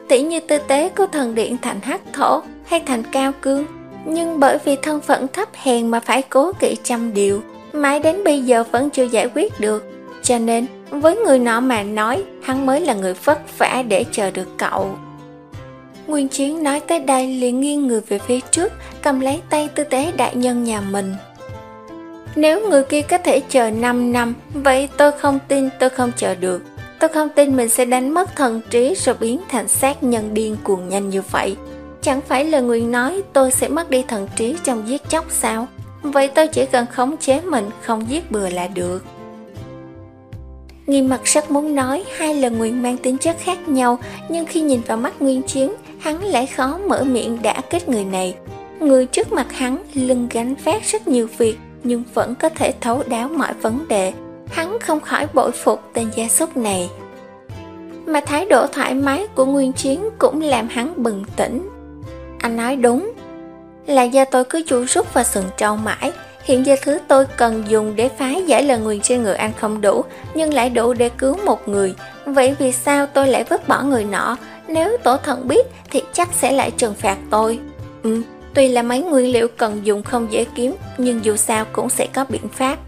tỉ như tư tế của thần điện thành Hắc Thổ hay thành Cao Cương, nhưng bởi vì thân phận thấp hèn mà phải cố kỵ trăm điều, mãi đến bây giờ vẫn chưa giải quyết được. Cho nên, với người nọ mà nói, hắn mới là người vất vả để chờ được cậu. Nguyên Chiến nói tới đây liền nghiêng người về phía trước, cầm lấy tay tư tế đại nhân nhà mình. Nếu người kia có thể chờ năm năm, vậy tôi không tin tôi không chờ được. Tôi không tin mình sẽ đánh mất thần trí rồi biến thành xác nhân điên cuồng nhanh như vậy. Chẳng phải lời nguyền nói tôi sẽ mất đi thần trí trong giết chóc sao? Vậy tôi chỉ cần khống chế mình, không giết bừa là được. Nghiêm Mặc rất muốn nói hai lời nguyền mang tính chất khác nhau, nhưng khi nhìn vào mắt Nguyên Chiến, hắn lại khó mở miệng đả kích người này. Người trước mặt hắn lưng gánh vác rất nhiều việc, nhưng vẫn có thể thấu đáo mọi vấn đề. Hắn không khỏi bội phục tên gia súc này. Mà thái độ thoải mái của Nguyên Chiến cũng làm hắn bừng tỉnh. Anh nói đúng, là do tôi cứ chu rút và sừng trâu mãi. Hiện giờ thứ tôi cần dùng để phá giải lời nguyền trên người anh không đủ, nhưng lại đủ để cứu một người. Vậy vì sao tôi lại vứt bỏ người nọ? Nếu tổ thần biết thì chắc sẽ lại trừng phạt tôi. Ừ, tuy là mấy nguyên liệu cần dùng không dễ kiếm, nhưng dù sao cũng sẽ có biện pháp.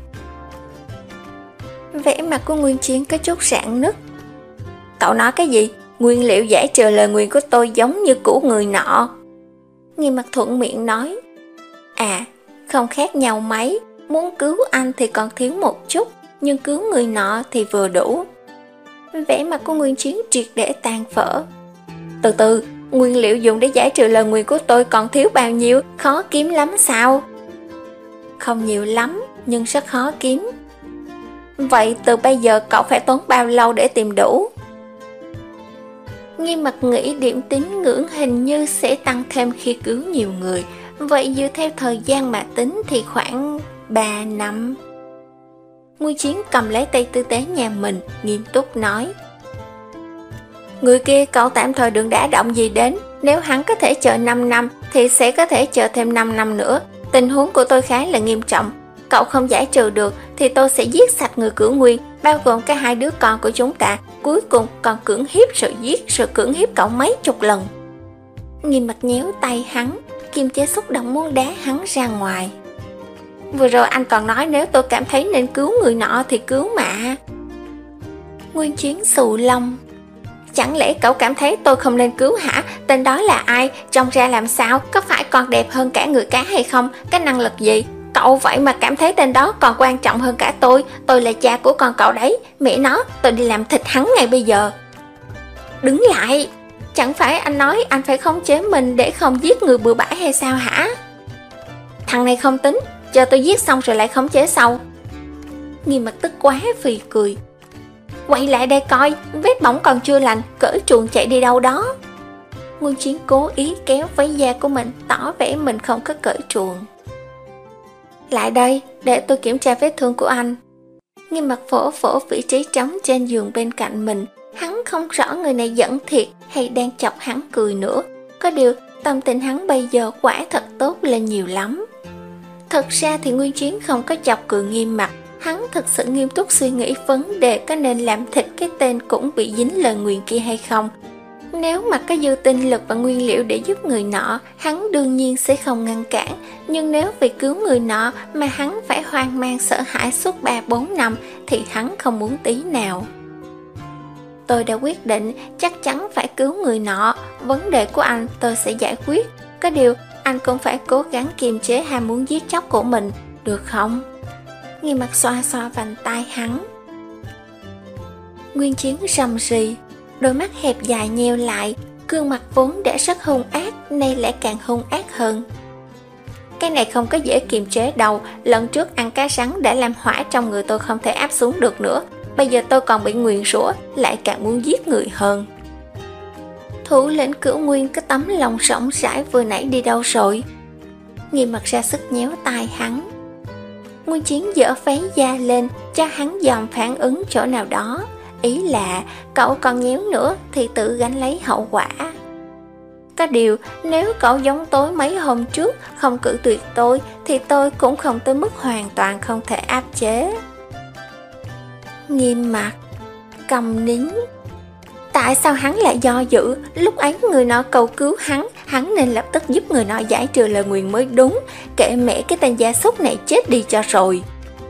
Vẻ mặt của Nguyên Chiến có chút rạn nứt. Cậu nói cái gì? Nguyên liệu giải trừ lời nguyền của tôi giống như của người nọ. Nghiêm Mặc thuận miệng nói. À, không khác nhau mấy. Muốn cứu anh thì còn thiếu một chút, nhưng cứu người nọ thì vừa đủ. Vẻ mặt của Nguyên Chiến triệt để tan vỡ. Từ từ, nguyên liệu dùng để giải trừ lời nguyền của tôi còn thiếu bao nhiêu? Khó kiếm lắm sao? Không nhiều lắm, nhưng rất khó kiếm. Vậy từ bây giờ cậu phải tốn bao lâu để tìm đủ? Nghiêm Mặc nghĩ điểm tín ngưỡng hình như sẽ tăng thêm khi cứu nhiều người. Vậy dựa theo thời gian mà tính thì khoảng ba năm. Nguyên Chiến cầm lấy tay tư tế nhà mình, nghiêm túc nói. Người kia cậu tạm thời đừng đả động gì đến. Nếu hắn có thể chờ năm năm thì sẽ có thể chờ thêm năm năm nữa. Tình huống của tôi khá là nghiêm trọng. Cậu không giải trừ được thì tôi sẽ giết sạch người Cửu Nguyên, bao gồm cả hai đứa con của chúng ta. Cuối cùng còn cưỡng hiếp rồi giết rồi cưỡng hiếp cậu mấy chục lần. Nghiêm Mặc nhéo tay hắn, kiềm chế xúc động muốn đá hắn ra ngoài. Vừa rồi anh còn nói nếu tôi cảm thấy nên cứu người nọ thì cứu mà. Nguyên Chiến xù lông. Chẳng lẽ cậu cảm thấy tôi không nên cứu hả? Tên đó là ai? Trông ra làm sao? Có phải còn đẹp hơn cả người cá hay không? Cái năng lực gì? Cậu vậy mà cảm thấy tên đó còn quan trọng hơn cả tôi. Tôi là cha của con cậu đấy. Mẹ nó, tôi đi làm thịt hắn ngay bây giờ. Đứng lại. Chẳng phải anh nói anh phải khống chế mình để không giết người bừa bãi hay sao hả? Thằng này không tính. Chờ tôi giết xong rồi lại khống chế sau. Nghiêm Mặc tức quá phì cười. Quay lại đây coi, vết bỏng còn chưa lành, cởi chuồng chạy đi đâu đó. Nguyên Chiến cố ý kéo váy da của mình, tỏ vẻ mình không có cởi chuồng. Lại đây, để tôi kiểm tra vết thương của anh. Nghiêm Mặc phổ phổ vị trí trống trên giường bên cạnh mình. Hắn không rõ người này giận thiệt hay đang chọc hắn cười nữa. Có điều, tâm tình hắn bây giờ quả thật tốt lên nhiều lắm. Thật ra thì Nguyên Chiến không có chọc cười Nghiêm Mặc. Hắn thực sự nghiêm túc suy nghĩ vấn đề có nên làm thịt cái tên cũng bị dính lời nguyền kia hay không. Nếu mà có dư tinh lực và nguyên liệu để giúp người nọ, hắn đương nhiên sẽ không ngăn cản. Nhưng nếu vì cứu người nọ mà hắn phải hoang mang sợ hãi suốt ba bốn năm thì hắn không muốn tí nào. Tôi đã quyết định chắc chắn phải cứu người nọ. Vấn đề của anh tôi sẽ giải quyết. Có điều anh cũng phải cố gắng kiềm chế ham muốn giết chóc của mình, được không? Nghiêm Mặc xoa xoa vành tai hắn. Nguyên Chiến rầm rì, đôi mắt hẹp dài nheo lại, gương mặt vốn đã rất hung ác, nay lại càng hung ác hơn. Cái này không có dễ kiềm chế đâu, lần trước ăn cá rắn đã làm hỏa trong người tôi không thể áp xuống được nữa, bây giờ tôi còn bị nguyền rủa, lại càng muốn giết người hơn. Thủ lĩnh Cửu Nguyên cái tấm lòng rộng rãi vừa nãy đi đâu rồi? Nghiêm Mặc ra sức nhéo tai hắn. Nguyên Chiến giở váy da lên cho hắn dòm phản ứng chỗ nào đó. Ý là cậu còn nhéo nữa thì tự gánh lấy hậu quả. Có điều nếu cậu giống tối mấy hôm trước không cự tuyệt tôi thì tôi cũng không tới mức hoàn toàn không thể áp chế. Nghiêm Mặc cầm nín. Tại sao hắn lại do dự? Lúc ấy người nọ cầu cứu hắn, hắn nên lập tức giúp người nọ giải trừ lời nguyền mới đúng. Kệ mẹ cái tên gia súc này chết đi cho rồi.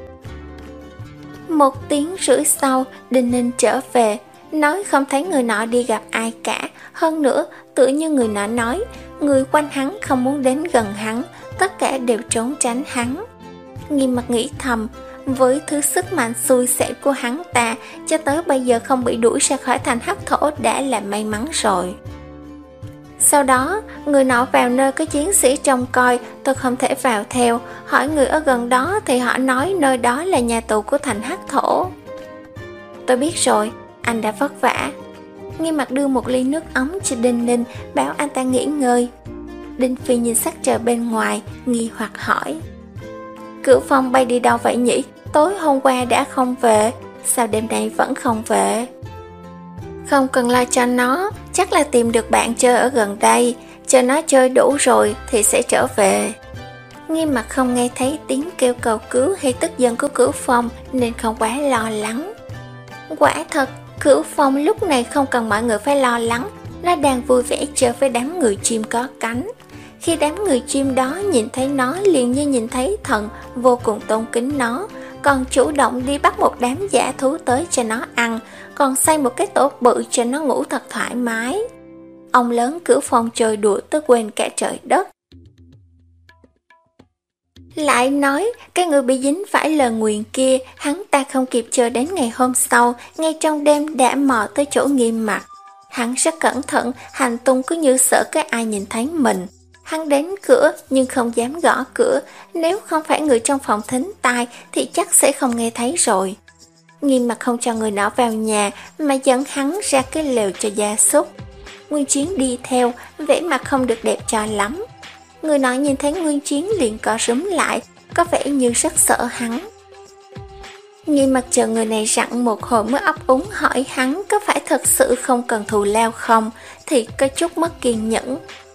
Một tiếng rưỡi sau, Đinh Ninh trở về, nói không thấy người nọ đi gặp ai cả. Hơn nữa, tự như người nọ nói, người quanh hắn không muốn đến gần hắn, tất cả đều trốn tránh hắn. Nghiêm Mặt nghĩ thầm, với thứ sức mạnh xui xẻo của hắn ta, cho tới bây giờ không bị đuổi ra khỏi thành hắc thổ đã là may mắn rồi. Sau đó, người nọ vào nơi có chiến sĩ trông coi, tôi không thể vào theo. Hỏi người ở gần đó thì họ nói nơi đó là nhà tù của thành hắc thổ. Tôi biết rồi, anh đã vất vả. Nghiêm Mặt đưa một ly nước ấm cho Đinh Ninh, bảo anh ta nghỉ ngơi. Đinh Phi nhìn sắc trời bên ngoài, nghi hoặc hỏi. Cửu Phong bay đi đâu vậy nhỉ? Tối hôm qua đã không về, sao đêm nay vẫn không về? Không cần lo cho nó, chắc là tìm được bạn chơi ở gần đây, chờ nó chơi đủ rồi thì sẽ trở về. Nghiêm Mặt không nghe thấy tiếng kêu cầu cứu hay tức giận của Cửu Phong nên không quá lo lắng. Quả thật, Cửu Phong lúc này không cần mọi người phải lo lắng, nó đang vui vẻ chơi với đám người chim có cánh. Khi đám người chim đó nhìn thấy nó liền như nhìn thấy thần, vô cùng tôn kính nó, còn chủ động đi bắt một đám dã thú tới cho nó ăn, còn xây một cái tổ bự cho nó ngủ thật thoải mái. Ông lớn Cửu Phong chơi đùa tới quên cả trời đất. Lại nói, cái người bị dính phải lời nguyền kia, hắn ta không kịp chờ đến ngày hôm sau, ngay trong đêm đã mò tới chỗ Nghiêm Mặt. Hắn rất cẩn thận, hành tung cứ như sợ cái ai nhìn thấy mình. Hắn đến cửa nhưng không dám gõ cửa, nếu không phải người trong phòng thính tai thì chắc sẽ không nghe thấy rồi. Nghiêm Mặt không cho người nọ vào nhà mà dẫn hắn ra cái lều cho gia súc. Nguyên Chiến đi theo, vẻ mặt không được đẹp cho lắm. Người nọ nhìn thấy Nguyên Chiến liền co rúm lại, có vẻ như rất sợ hắn. Nghiêm Mặt chờ người này rặn một hồi mới ấp úng hỏi hắn có phải thật sự không cần thù lao không, thì có chút mất kiên nhẫn.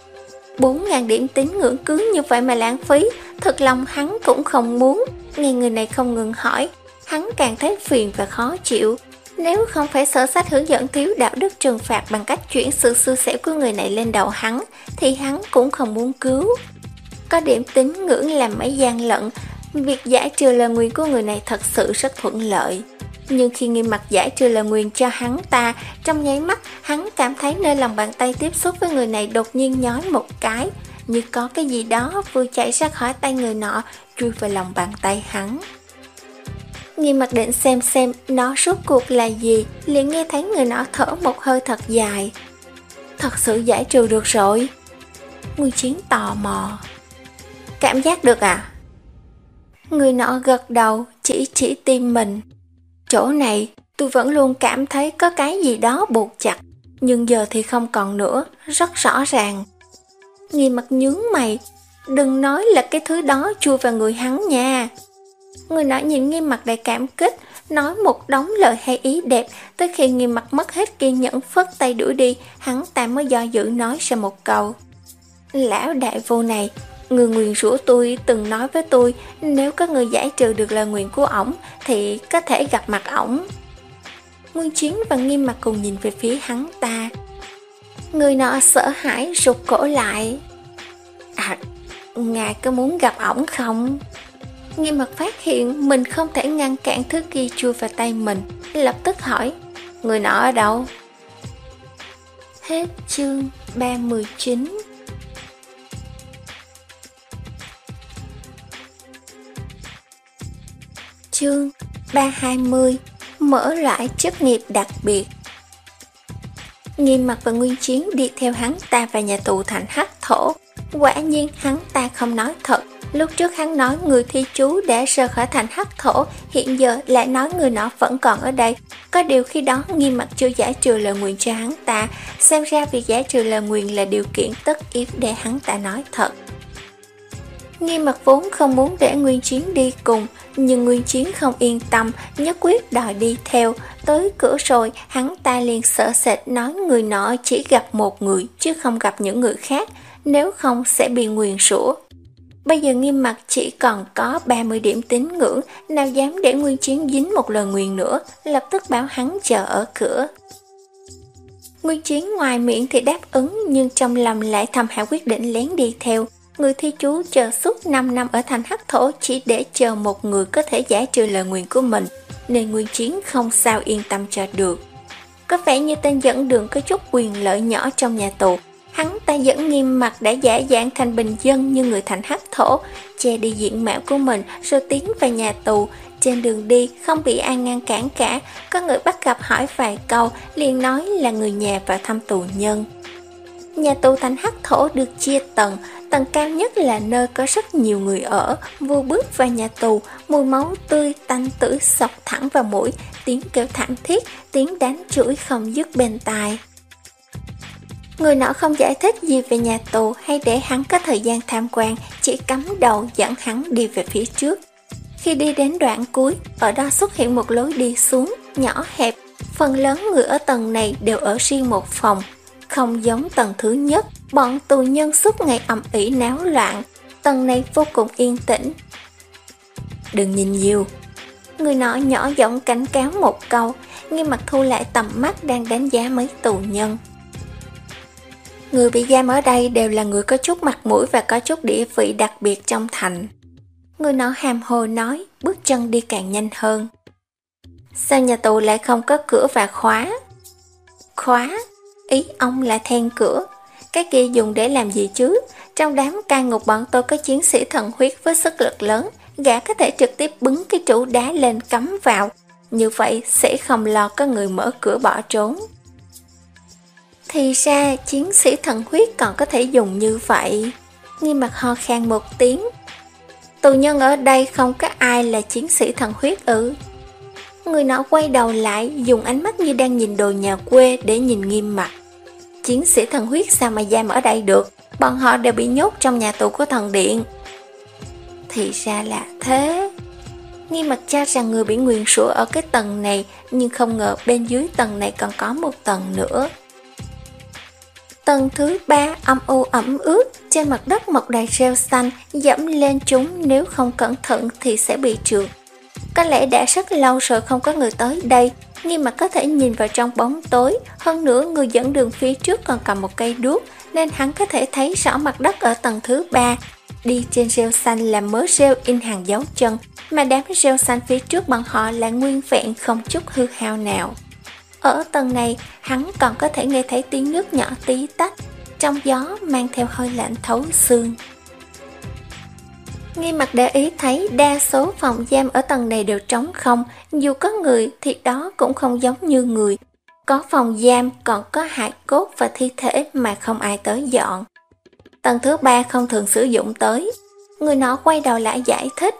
Bốn ngàn điểm tín ngưỡng cứ như vậy mà lãng phí, thật lòng hắn cũng không muốn. Nghe người này không ngừng hỏi, hắn càng thấy phiền và khó chịu. Nếu không phải sở sách hướng dẫn thiếu đạo đức trừng phạt bằng cách chuyển sự xui xẻo của người này lên đầu hắn, thì hắn cũng không muốn cứu. Có điểm tín ngưỡng làm mấy gian lận, việc giải trừ lời nguyền của người này thật sự rất thuận lợi. Nhưng khi Nghiêm Mặt giải trừ lời nguyền cho hắn ta, trong nháy mắt hắn cảm thấy nơi lòng bàn tay tiếp xúc với người này đột nhiên nhói một cái, như có cái gì đó vừa chạy ra khỏi tay người nọ chui vào lòng bàn tay hắn. Nghiêm Mặt định xem xem nó rốt cuộc là gì, liền nghe thấy người nọ thở một hơi thật dài. Thật sự giải trừ được rồi. Nguyên Chiến tò mò. Cảm giác được à? Người nọ gật đầu, chỉ chỉ tim mình. Chỗ này tôi vẫn luôn cảm thấy có cái gì đó buộc chặt, nhưng giờ thì không còn nữa, rất rõ ràng. Nghiêm Mặt nhướng mày, đừng nói là cái thứ đó chui vào người hắn nha. Người nọ nhìn Nghiêm Mặt đầy cảm kích, nói một đống lời hay ý đẹp, tới khi Nghiêm Mặt mất hết kiên nhẫn phất tay đuổi đi, hắn ta mới do dự nói ra một câu. Lão đại vô này, người nguyền rủa tôi từng nói với tôi, nếu có người giải trừ được lời nguyền của ổng thì có thể gặp mặt ổng. Nguyên Chiến và Nghiêm Mặt cùng nhìn về phía hắn ta. Người nọ sợ hãi rụt cổ lại. À, ngài có muốn gặp ổng không? Nghiêm Mặt phát hiện mình không thể ngăn cản thứ kia chui vào tay mình, lập tức hỏi, người nọ ở đâu? Hết chương ba mươi chín. Chương ba trăm hai mươi. Mở lại chức nghiệp đặc biệt. Nghiêm Mặt và Nguyên Chiến đi theo hắn ta vào nhà tù thành hắc thổ. Quả nhiên hắn ta không nói thật. Lúc trước hắn nói người thi chú đã rời khỏi thành hắc thổ, hiện giờ lại nói người nọ vẫn còn ở đây. Có điều khi đó Nghiêm Mặt chưa giải trừ lời nguyền cho hắn ta, xem ra việc giải trừ lời nguyền là điều kiện tất yếu để hắn ta nói thật. Nghiêm Mặt vốn không muốn để Nguyên Chiến đi cùng, nhưng Nguyên Chiến không yên tâm, nhất quyết đòi đi theo. Tới cửa rồi, hắn ta liền sợ sệt nói người nọ chỉ gặp một người chứ không gặp những người khác, nếu không sẽ bị nguyền rủa. Bây giờ Nghiêm Mặt chỉ còn có ba mươi điểm tín ngưỡng, nào dám để Nguyên Chiến dính một lời nguyền nữa, lập tức bảo hắn chờ ở cửa. Nguyên Chiến ngoài miệng thì đáp ứng, nhưng trong lòng lại thầm hạ quyết định lén đi theo. Người thi chú chờ suốt năm năm ở thành hắc thổ chỉ để chờ một người có thể giải trừ lời nguyền của mình, nên Nguyên Chiến không sao yên tâm cho được. Có vẻ như tên dẫn đường có chút quyền lợi nhỏ trong nhà tù. Hắn ta vẫn nghiêm mặt đã giả dạng thành bình dân như người thành hắc thổ, che đi diện mạo của mình rồi tiến vào nhà tù. Trên đường đi không bị ai ngăn cản cả, có người bắt gặp hỏi vài câu liền nói là người nhà vào thăm tù nhân. Nhà tù thành hắc thổ được chia tầng, tầng cao nhất là nơi có rất nhiều người ở. Vừa bước vào nhà tù, mùi máu tươi tanh tử xộc thẳng vào mũi, tiếng kêu thảm thiết, tiếng đánh chửi không dứt bên tai. Người nọ không giải thích gì về nhà tù hay để hắn có thời gian tham quan, chỉ cắm đầu dẫn hắn đi về phía trước. Khi đi đến đoạn cuối, ở đó xuất hiện một lối đi xuống, nhỏ hẹp. Phần lớn người ở tầng này đều ở riêng một phòng. Không giống tầng thứ nhất, bọn tù nhân suốt ngày ầm ĩ náo loạn. Tầng này vô cùng yên tĩnh. Đừng nhìn nhiều. Người nọ nhỏ giọng cảnh cáo một câu, Nghiêm Mặt thu lại tầm mắt đang đánh giá mấy tù nhân. Người bị giam ở đây đều là người có chút mặt mũi và có chút địa vị đặc biệt trong thành. Người nọ hàm hồ nói, bước chân đi càng nhanh hơn. Sao nhà tù lại không có cửa và khóa? Khóa? Ý ông là then cửa. Cái kia dùng để làm gì chứ? Trong đám cai ngục bọn tôi có chiến sĩ thần huyết với sức lực lớn, gã có thể trực tiếp bứng cái trụ đá lên cắm vào. Như vậy sẽ không lo có người mở cửa bỏ trốn. Thì ra chiến sĩ thần huyết còn có thể dùng như vậy. Nghiêm Mặt ho khan một tiếng. Tù nhân ở đây không có ai là chiến sĩ thần huyết ư? Người nọ quay đầu lại, dùng ánh mắt như đang nhìn đồ nhà quê để nhìn Nghiêm Mặt. Chiến sĩ thần huyết sao mà giam ở đây được? Bọn họ đều bị nhốt trong nhà tù của thần điện. Thì ra là thế. Nghiêm Mặt cho rằng người bị nguyền rủa ở cái tầng này, nhưng không ngờ bên dưới tầng này còn có một tầng nữa. Tầng thứ ba âm u ẩm ướt, trên mặt đất mọc đầy rêu xanh, dẫm lên chúng nếu không cẩn thận thì sẽ bị trượt. Có lẽ đã rất lâu rồi không có người tới đây, nhưng mà có thể nhìn vào trong bóng tối. Hơn nữa người dẫn đường phía trước còn cầm một cây đuốc, nên hắn có thể thấy rõ mặt đất ở tầng thứ ba. Đi trên rêu xanh là mớ rêu in hàng dấu chân, mà đám rêu xanh phía trước bọn họ là nguyên vẹn không chút hư hao nào. Ở tầng này, hắn còn có thể nghe thấy tiếng nước nhỏ tí tách, trong gió mang theo hơi lạnh thấu xương. Nghiêm Mặt để ý thấy đa số phòng giam ở tầng này đều trống không, dù có người thì đó cũng không giống như người. Có phòng giam còn có hài cốt và thi thể mà không ai tới dọn. Tầng thứ ba không thường sử dụng tới. Người nọ quay đầu lại giải thích.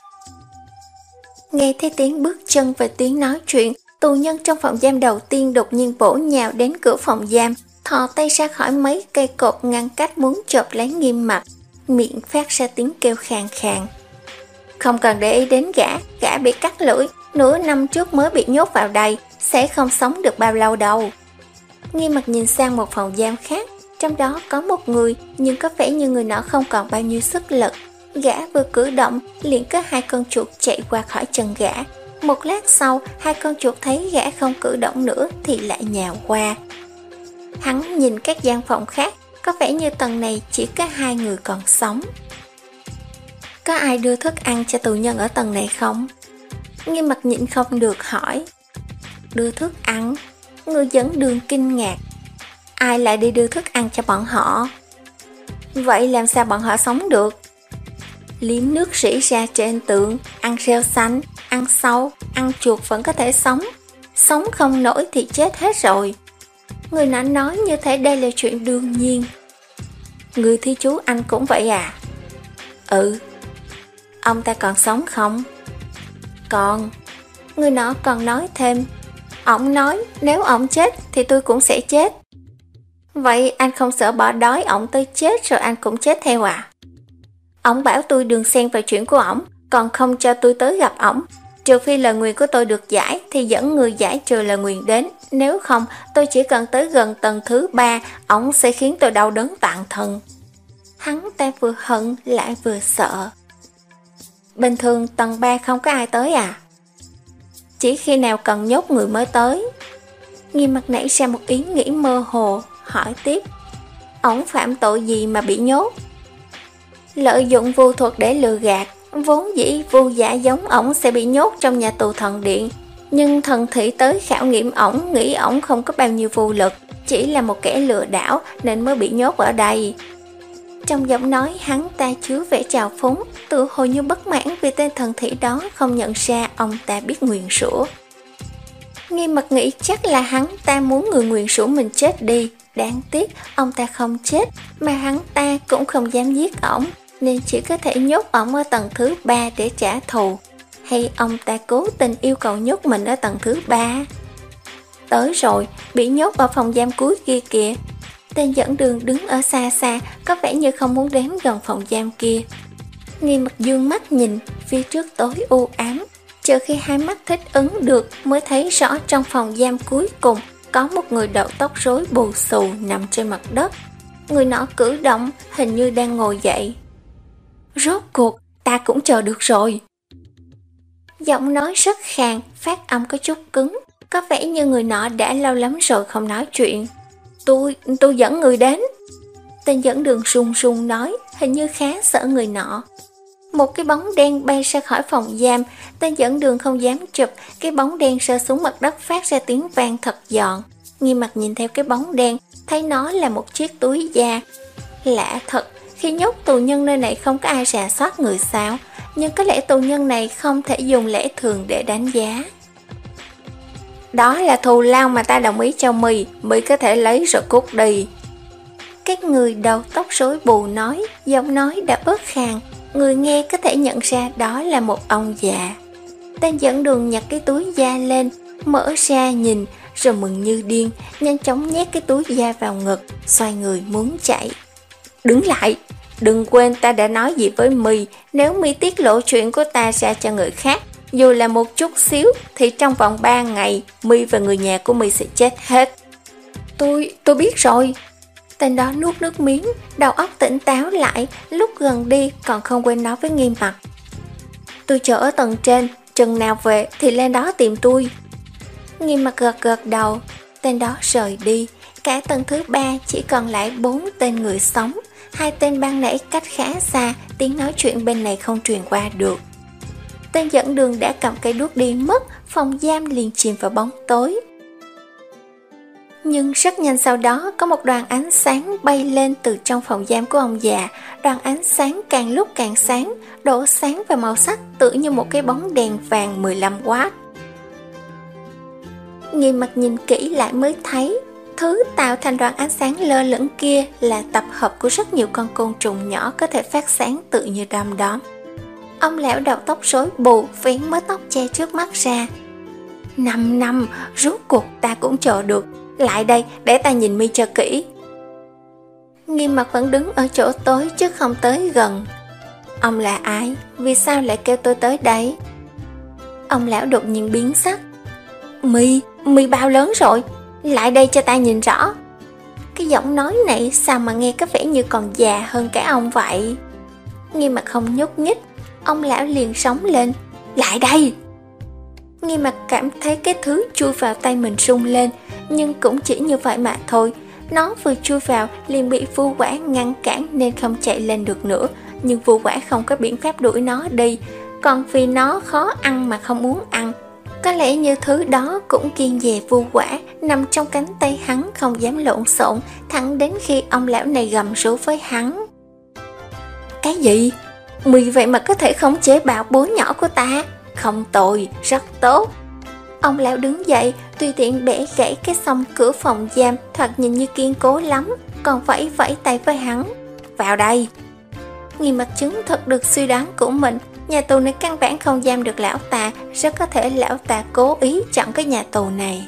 Nghe thấy tiếng bước chân và tiếng nói chuyện, tù nhân trong phòng giam đầu tiên đột nhiên bổ nhào đến cửa phòng giam, thò tay ra khỏi mấy cây cột ngăn cách muốn chộp lấy Nghiêm Mặt, miệng phát ra tiếng kêu khàn khàn. Không cần để ý đến gã, gã bị cắt lưỡi, nửa năm trước mới bị nhốt vào đây, sẽ không sống được bao lâu đâu. Nghiêm Mặt nhìn sang một phòng giam khác, trong đó có một người, nhưng có vẻ như người nọ không còn bao nhiêu sức lực. Gã vừa cử động, liền có hai con chuột chạy qua khỏi chân gã. Một lát sau, hai con chuột thấy gã không cử động nữa thì lại nhào qua. Hắn nhìn các gian phòng khác, có vẻ như tầng này chỉ có hai người còn sống. Có ai đưa thức ăn cho tù nhân ở tầng này không? Nghiêm Mặt nhịn không được hỏi. Đưa thức ăn? Người dẫn đường kinh ngạc. Ai lại đi đưa thức ăn cho bọn họ? Vậy làm sao bọn họ sống được? Liếm nước rỉ ra trên tường, ăn rêu xanh, ăn sâu, ăn chuột vẫn có thể sống. Sống không nổi thì chết hết rồi. Người nọ nói như thế đây là chuyện đương nhiên. Người thi chú anh cũng vậy à? Ừ. Ông ta còn sống không? Còn. Người nọ còn nói thêm. Ông nói nếu ông chết thì tôi cũng sẽ chết. Vậy anh không sợ bỏ đói ổng tới chết rồi anh cũng chết theo à? Ổng bảo tôi đừng xen vào chuyện của ổng, còn không cho tôi tới gặp ổng. Trừ phi lời nguyền của tôi được giải thì dẫn người giải trừ lời nguyền đến. Nếu không, tôi chỉ cần tới gần tầng thứ ba, ổng sẽ khiến tôi đau đớn tạng thân. Hắn ta vừa hận lại vừa sợ. Bình thường tầng ba không có ai tới à? Chỉ khi nào cần nhốt người mới tới. Nghiêm mặt nảy ra một ý nghĩ mơ hồ, hỏi tiếp: ổng phạm tội gì mà bị nhốt? Lợi dụng vu thuật để lừa gạt, vốn dĩ vu giả giống ổng sẽ bị nhốt trong nhà tù thần điện, nhưng thần thị tới khảo nghiệm ổng, nghĩ ổng không có bao nhiêu vu lực, chỉ là một kẻ lừa đảo nên mới bị nhốt ở đây. Trong giọng nói hắn ta chứa vẻ trào phúng, tự hồ như bất mãn vì tên thần thị đó không nhận ra ông ta biết nguyền rủa. Nghiêm mặt nghĩ chắc là hắn ta muốn người nguyền rủa mình chết đi, đáng tiếc ông ta không chết, mà hắn ta cũng không dám giết ổng, nên chỉ có thể nhốt ổng ở tầng thứ ba để trả thù. Hay ông ta cố tình yêu cầu nhốt mình ở tầng thứ ba? Tới rồi, bị nhốt ở phòng giam cuối kia kìa. Tên dẫn đường đứng ở xa xa, có vẻ như không muốn đến gần phòng giam kia. Nghiêm mặt dương mắt nhìn, phía trước tối u ám, chờ khi hai mắt thích ứng được mới thấy rõ trong phòng giam cuối cùng có một người đầu tóc rối bù xù nằm trên mặt đất. Người nọ cử động hình như đang ngồi dậy. Rốt cuộc, ta cũng chờ được rồi. Giọng nói rất khàn, phát âm có chút cứng, có vẻ như người nọ đã lâu lắm rồi không nói chuyện. Tôi, tôi dẫn người đến. Tên dẫn đường sung sung nói, hình như khá sợ người nọ. Một cái bóng đen bay ra khỏi phòng giam, tên dẫn đường không dám chụp, cái bóng đen rơi xuống mặt đất phát ra tiếng vang thật giòn. Nghiêm mặt nhìn theo cái bóng đen, thấy nó là một chiếc túi da. Lạ thật, khi nhốt tù nhân nơi này không có ai rà soát người sao, nhưng có lẽ tù nhân này không thể dùng lẽ thường để đánh giá. Đó là thù lao mà ta đồng ý cho mì, mì có thể lấy rồi cút đi. Cái người đầu tóc rối bù nói, giọng nói đã bớt khàn, người nghe có thể nhận ra đó là một ông già. Tên dẫn đường nhặt cái túi da lên, mở ra nhìn, rồi mừng như điên, nhanh chóng nhét cái túi da vào ngực, xoay người muốn chạy. Đứng lại, đừng quên ta đã nói gì với mì, nếu mì tiết lộ chuyện của ta ra cho người khác, dù là một chút xíu, thì trong vòng ba ngày, My và người nhà của My sẽ chết hết. Tôi, tôi biết rồi. Tên đó nuốt nước miếng, đầu óc tỉnh táo lại, lúc gần đi còn không quên nói với Nghiêm mặt. Tôi chờ ở tầng trên, chừng nào về thì lên đó tìm tôi. Nghiêm mặt gật gật đầu, tên đó rời đi, cả tầng thứ ba chỉ còn lại bốn tên người sống, hai tên ban nãy cách khá xa, tiếng nói chuyện bên này không truyền qua được. Tên dẫn đường đã cầm cây đuốc đi mất, phòng giam liền chìm vào bóng tối. Nhưng rất nhanh sau đó có một đoàn ánh sáng bay lên từ trong phòng giam của ông già. Đoàn ánh sáng càng lúc càng sáng, độ sáng và màu sắc tự như một cái bóng đèn vàng mười lăm oát. Nghiêm mặt nhìn kỹ lại mới thấy, thứ tạo thành đoàn ánh sáng lơ lửng kia là tập hợp của rất nhiều con côn trùng nhỏ có thể phát sáng tự như đom đóm. Ông lão đầu tóc rối bù vén mớ tóc che trước mắt ra. Năm năm, rốt cuộc ta cũng chờ được. Lại đây, để ta nhìn mi cho kỹ. Nghiêm mặt vẫn đứng ở chỗ tối chứ không tới gần. Ông là ai? Vì sao lại kêu tôi tới đây? Ông lão đột nhiên biến sắc. Mi, mi bao lớn rồi? Lại đây cho ta nhìn rõ. Cái giọng nói này sao mà nghe có vẻ như còn già hơn cả ông vậy? Nghiêm mặt không nhúc nhích, ông lão liền sống lên. Lại đây! Nghiêm mặt cảm thấy cái thứ chui vào tay mình rung lên, nhưng cũng chỉ như vậy mà thôi. Nó vừa chui vào liền bị vu quả ngăn cản nên không chạy lên được nữa, nhưng vu quả không có biện pháp đuổi nó đi, còn vì nó khó ăn mà không muốn ăn. Có lẽ như thứ đó cũng kiêng dè vu quả, nằm trong cánh tay hắn không dám lộn xộn, thẳng đến khi ông lão này gầm rú với hắn. Cái gì? Mì vậy mà có thể khống chế bảo bối nhỏ của ta? Không tồi, rất tốt. Ông lão đứng dậy, tùy tiện bẻ gãy cái xông cửa phòng giam, thoạt nhìn như kiên cố lắm, còn vẫy vẫy tay với hắn. Vào đây. Nghiêm mặt chứng thực được suy đoán của mình, nhà tù này căn bản không giam được lão ta, rất có thể lão ta cố ý chọn cái nhà tù này.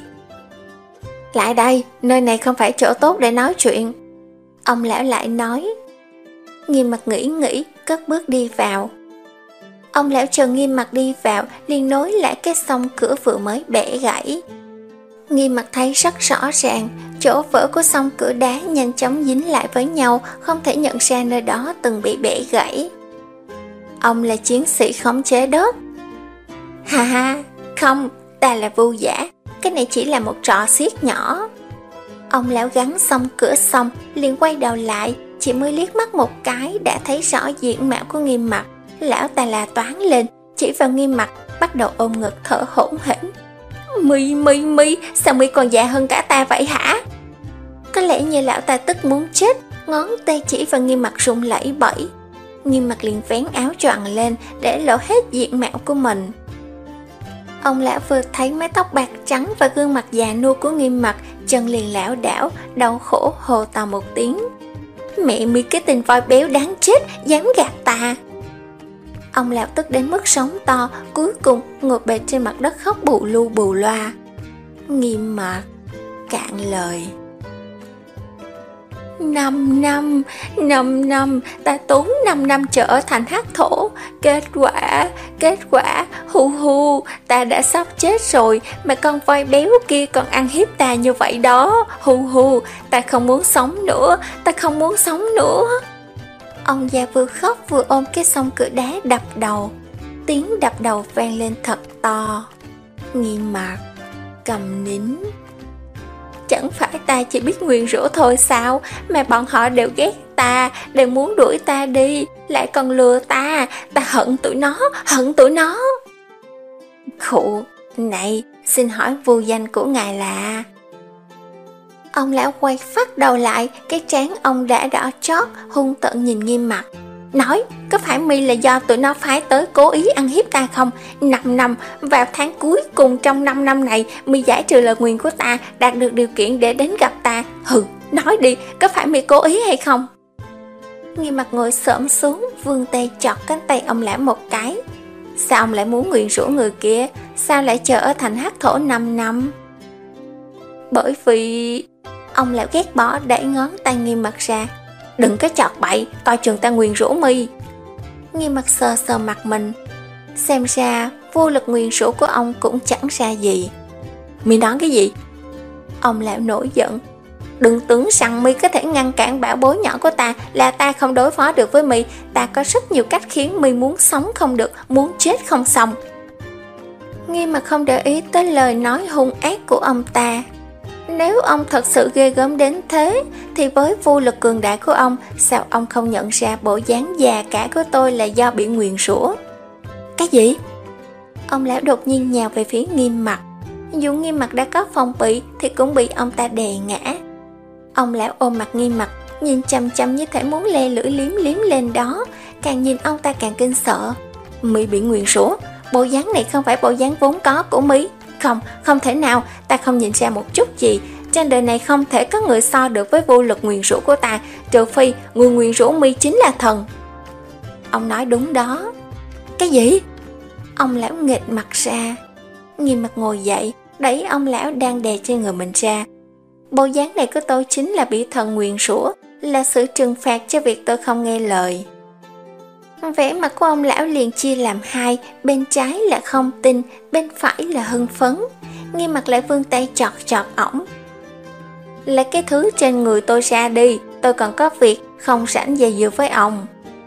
Lại đây, nơi này không phải chỗ tốt để nói chuyện. Ông lão lại nói. Nghiêm mặt nghĩ nghĩ, cất bước đi vào. Ông lão chờ Nghiêm mặt đi vào, liền nối lại cái xông cửa vừa mới bẻ gãy. Nghiêm mặt thấy rất rõ ràng, chỗ vỡ của xông cửa đá nhanh chóng dính lại với nhau, không thể nhận ra nơi đó từng bị bẻ gãy. Ông là chiến sĩ khống chế đất. Ha ha, không, ta là vu giả, cái này chỉ là một trò xiết nhỏ. Ông lão gắn xong cửa xong, liền quay đầu lại, chỉ mới liếc mắt một cái đã thấy rõ diện mạo của Nghiêm Mặc. Lão ta la toáng lên, chỉ vào Nghiêm Mặc, bắt đầu ôm ngực thở hổn hển. Mi mi mi, sao mi còn già hơn cả ta vậy hả? Có lẽ như lão ta tức muốn chết, ngón tay chỉ vào Nghiêm Mặc rung lẩy bẩy. Nghiêm Mặc liền vén áo choàng lên để lộ hết diện mạo của mình. Ông lão vừa thấy mái tóc bạc trắng và gương mặt già nua của Nghiêm Mặc, chân liền lảo đảo, đau khổ hô to một tiếng. Mẹ mi, cái tên voi béo đáng chết, dám gạt ta! Ông lão tức đến mức sống to, cuối cùng ngồi bệt trên mặt đất khóc bù lu bù loa. Nghiêm Mặc cạn lời. Năm năm, năm năm, ta tốn năm năm trở thành hắc thổ. Kết quả, kết quả, hu hu, ta đã sắp chết rồi, mà con voi béo kia còn ăn hiếp ta như vậy đó. Hu hu, ta không muốn sống nữa, ta không muốn sống nữa. Ông già vừa khóc vừa ôm cái song cửa đá đập đầu. Tiếng đập đầu vang lên thật to. Nghiêm Mặc cầm nín. Chẳng phải ta chỉ biết nguyền rủa thôi sao, mà bọn họ đều ghét ta, đều muốn đuổi ta đi, lại còn lừa ta, ta hận tụi nó, hận tụi nó. Khụ, này, xin hỏi vô danh của ngài là? Ông lão quay phát đầu lại, cái trán ông đã đỏ chót, hung tợn nhìn Nghiêm Mặc. Nói, có phải mi là do tụi nó phái tới cố ý ăn hiếp ta không? Năm năm, vào tháng cuối cùng trong năm năm này, mi giải trừ lời nguyền của ta, đạt được điều kiện để đến gặp ta. Hừ, nói đi, có phải mi cố ý hay không? Nghiêm Mặc ngồi xổm xuống, vươn tay chọt cánh tay ông lão một cái. Sao ông lại muốn nguyền rủa người kia? Sao lại chờ ở thành hắc thổ năm năm? Bởi vì... Ông lão ghét bỏ đẩy ngón tay Nghiêm Mặc ra. Đừng có chọt bậy, coi chừng ta nguyền rủa mi. Nghiêm Mặc sờ sờ mặt mình. Xem ra vô lực nguyền rủa của ông cũng chẳng ra gì. Mi nói cái gì? Ông lão nổi giận. Đừng tưởng rằng mi có thể ngăn cản bảo bối nhỏ của ta, là ta không đối phó được với mi. Ta có rất nhiều cách khiến mi muốn sống không được, muốn chết không xong. Nghiêm Mặc không để ý tới lời nói hung ác của ông ta. Nếu ông thật sự ghê gớm đến thế, thì với vô lực cường đại của ông, sao ông không nhận ra bộ dáng già cả của tôi là do bị nguyền rủa? Cái gì? Ông lão đột nhiên nhào về phía Nghiêm Mặc. Dù Nghiêm Mặc đã có phòng bị, thì cũng bị ông ta đè ngã. Ông lão ôm mặt Nghiêm Mặc, nhìn chằm chằm như thể muốn le lưỡi liếm liếm lên đó. Càng nhìn ông ta càng kinh sợ. Mi bị nguyền rủa, bộ dáng này không phải bộ dáng vốn có của mi. Không, không thể nào, ta không nhìn ra một chút gì. Trên đời này không thể có người so được với vô lực nguyền rủa của ta, trừ phi người nguyền rủa mi chính là thần. Ông nói đúng đó. Cái gì? Ông lão nghịch mặt ra. Nghiêm Mặc ngồi dậy, đẩy ông lão đang đè trên người mình ra. Bộ dáng này của tôi chính là bị thần nguyền rủa, là sự trừng phạt cho việc tôi không nghe lời. Vẻ mặt của ông lão liền chia làm hai, bên trái là không tin, bên phải là hưng phấn. Nghiêm Mặc lại vươn tay chọt chọt ổng. Lấy cái thứ trên người tôi ra đi, tôi còn có việc, không rảnh dè dừa với ông.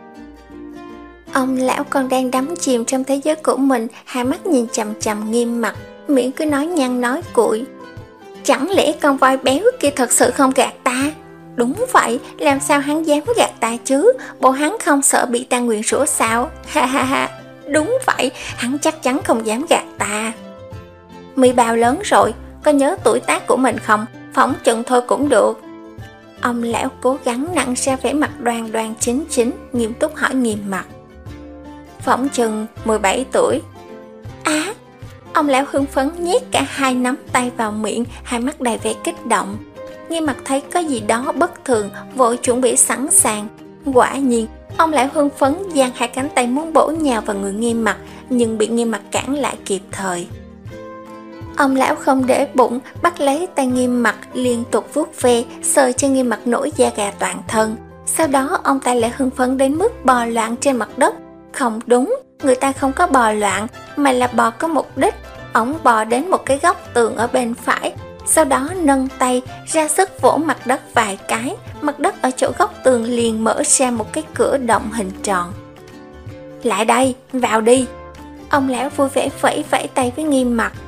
Ông lão còn đang đắm chìm trong thế giới của mình, hai mắt nhìn chằm chằm Nghiêm Mặc, miệng cứ nói nhăn nói cuội. Chẳng lẽ con voi béo kia thật sự không gạt ta? Đúng vậy, làm sao hắn dám gạt ta chứ? Bộ hắn không sợ bị ta nguyền rủa sao? Ha ha ha, đúng vậy, hắn chắc chắn không dám gạt ta. Mi bao lớn rồi, có nhớ tuổi tác của mình không? Phỏng chừng thôi cũng được. Ông lão cố gắng nặn ra vẻ mặt đoan đoan chính chính, nghiêm túc hỏi Nghiêm Mặc. Phỏng chừng mười bảy tuổi. Á, ông lão hưng phấn nhét cả hai nắm tay vào miệng, hai mắt đầy vẻ kích động. Nghiêm Mặc thấy có gì đó bất thường, vội chuẩn bị sẵn sàng. Quả nhiên, ông lão hưng phấn giang hai cánh tay muốn bổ nhào vào người Nghiêm Mặc, nhưng bị Nghiêm Mặc cản lại kịp thời. Ông lão không để bụng, bắt lấy tay Nghiêm Mặc liên tục vuốt ve, sờ cho Nghiêm Mặc nổi da gà toàn thân. Sau đó ông ta lại hưng phấn đến mức bò loạn trên mặt đất. Không đúng, người ta không có bò loạn, mà là bò có mục đích. Ông bò đến một cái góc tường ở bên phải, sau đó nâng tay ra sức vỗ mặt đất vài cái, mặt đất ở chỗ góc tường liền mở ra một cái cửa động hình tròn. Lại đây, vào đi. Ông lão vui vẻ vẫy vẫy tay với Nghiêm Mặc.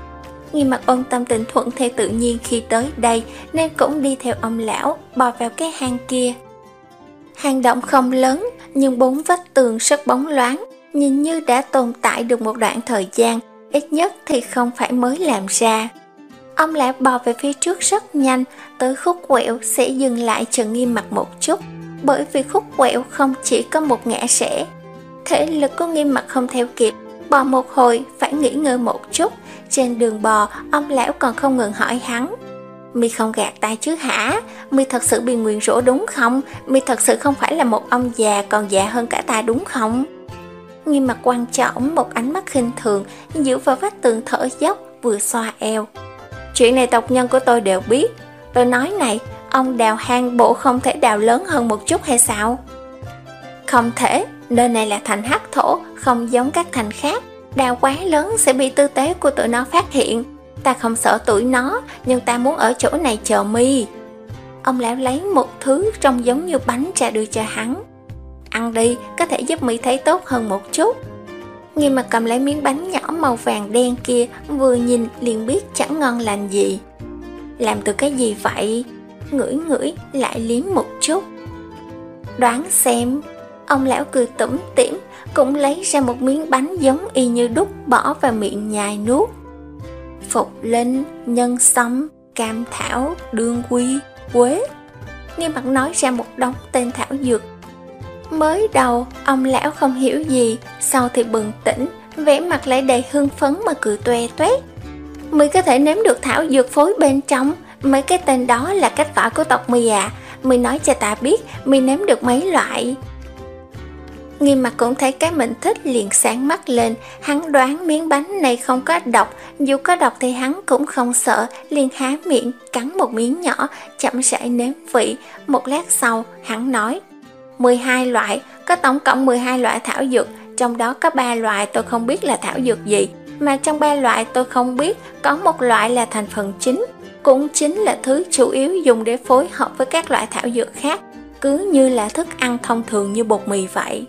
Nghiêm Mặt ôm tâm tình thuận theo tự nhiên khi tới đây, nên cũng đi theo ông lão, bò vào cái hang kia. Hang động không lớn, nhưng bốn vách tường rất bóng loáng, nhìn như đã tồn tại được một đoạn thời gian, ít nhất thì không phải mới làm ra. Ông lão bò về phía trước rất nhanh, tới khúc quẹo sẽ dừng lại chờ Nghiêm Mặt một chút, bởi vì khúc quẹo không chỉ có một ngã rẽ. Thể lực của Nghiêm Mặt không theo kịp, bò một hồi phải nghỉ ngơi một chút. Trên đường bò, ông lão còn không ngừng hỏi hắn: "Mi không gạt ta chứ hả? Mi thật sự bị nguyền rủa đúng không? Mi thật sự không phải là một ông già còn già hơn cả ta đúng không?" Nghiêm Mặt quăng cho ổng một ánh mắt khinh thường, dựa vào vách tường thở dốc, vừa xoa eo. "Chuyện này tộc nhân của tôi đều biết. Tôi nói này, ông đào hang bộ không thể đào lớn hơn một chút hay sao?" "Không thể, nơi này là thành hắc thổ, không giống các thành khác. Đào quá lớn sẽ bị tư tế của tụi nó phát hiện. Ta không sợ tụi nó, nhưng ta muốn ở chỗ này chờ Mi." Ông lão lấy một thứ trông giống như bánh ra đưa cho hắn. "Ăn đi, có thể giúp Mi thấy tốt hơn một chút." Nghiêm Mặt cầm lấy miếng bánh nhỏ màu vàng đen kia, vừa nhìn liền biết chẳng ngon lành gì. "Làm từ cái gì vậy?" Ngửi ngửi lại liếm một chút. "Đoán xem." Ông lão cười tủm tỉm, cũng lấy ra một miếng bánh giống y như đúc, bỏ vào miệng nhai nuốt. "Phục linh, nhân sâm, cam thảo, đương quy, quế." Nghiêm Mặt nói ra một đống tên thảo dược. Mới đầu ông lão không hiểu gì, sau thì bừng tỉnh, vẻ mặt lại đầy hưng phấn mà cười toe toét. "Mi có thể nếm được thảo dược phối bên trong, mấy cái tên đó là cách gọi của tộc Mi à? Mi nói cho ta biết Mi nếm được mấy loại." Nghiêm Mặt cũng thấy cái mình thích liền sáng mắt lên, hắn đoán miếng bánh này không có độc, dù có độc thì hắn cũng không sợ, liền há miệng cắn một miếng nhỏ, chậm rãi nếm vị. Một lát sau hắn nói: mười hai loại, có tổng cộng mười hai loại thảo dược, trong đó có ba loại tôi không biết là thảo dược gì, mà trong ba loại tôi không biết có một loại là thành phần chính, cũng chính là thứ chủ yếu dùng để phối hợp với các loại thảo dược khác, cứ như là thức ăn thông thường như bột mì vậy.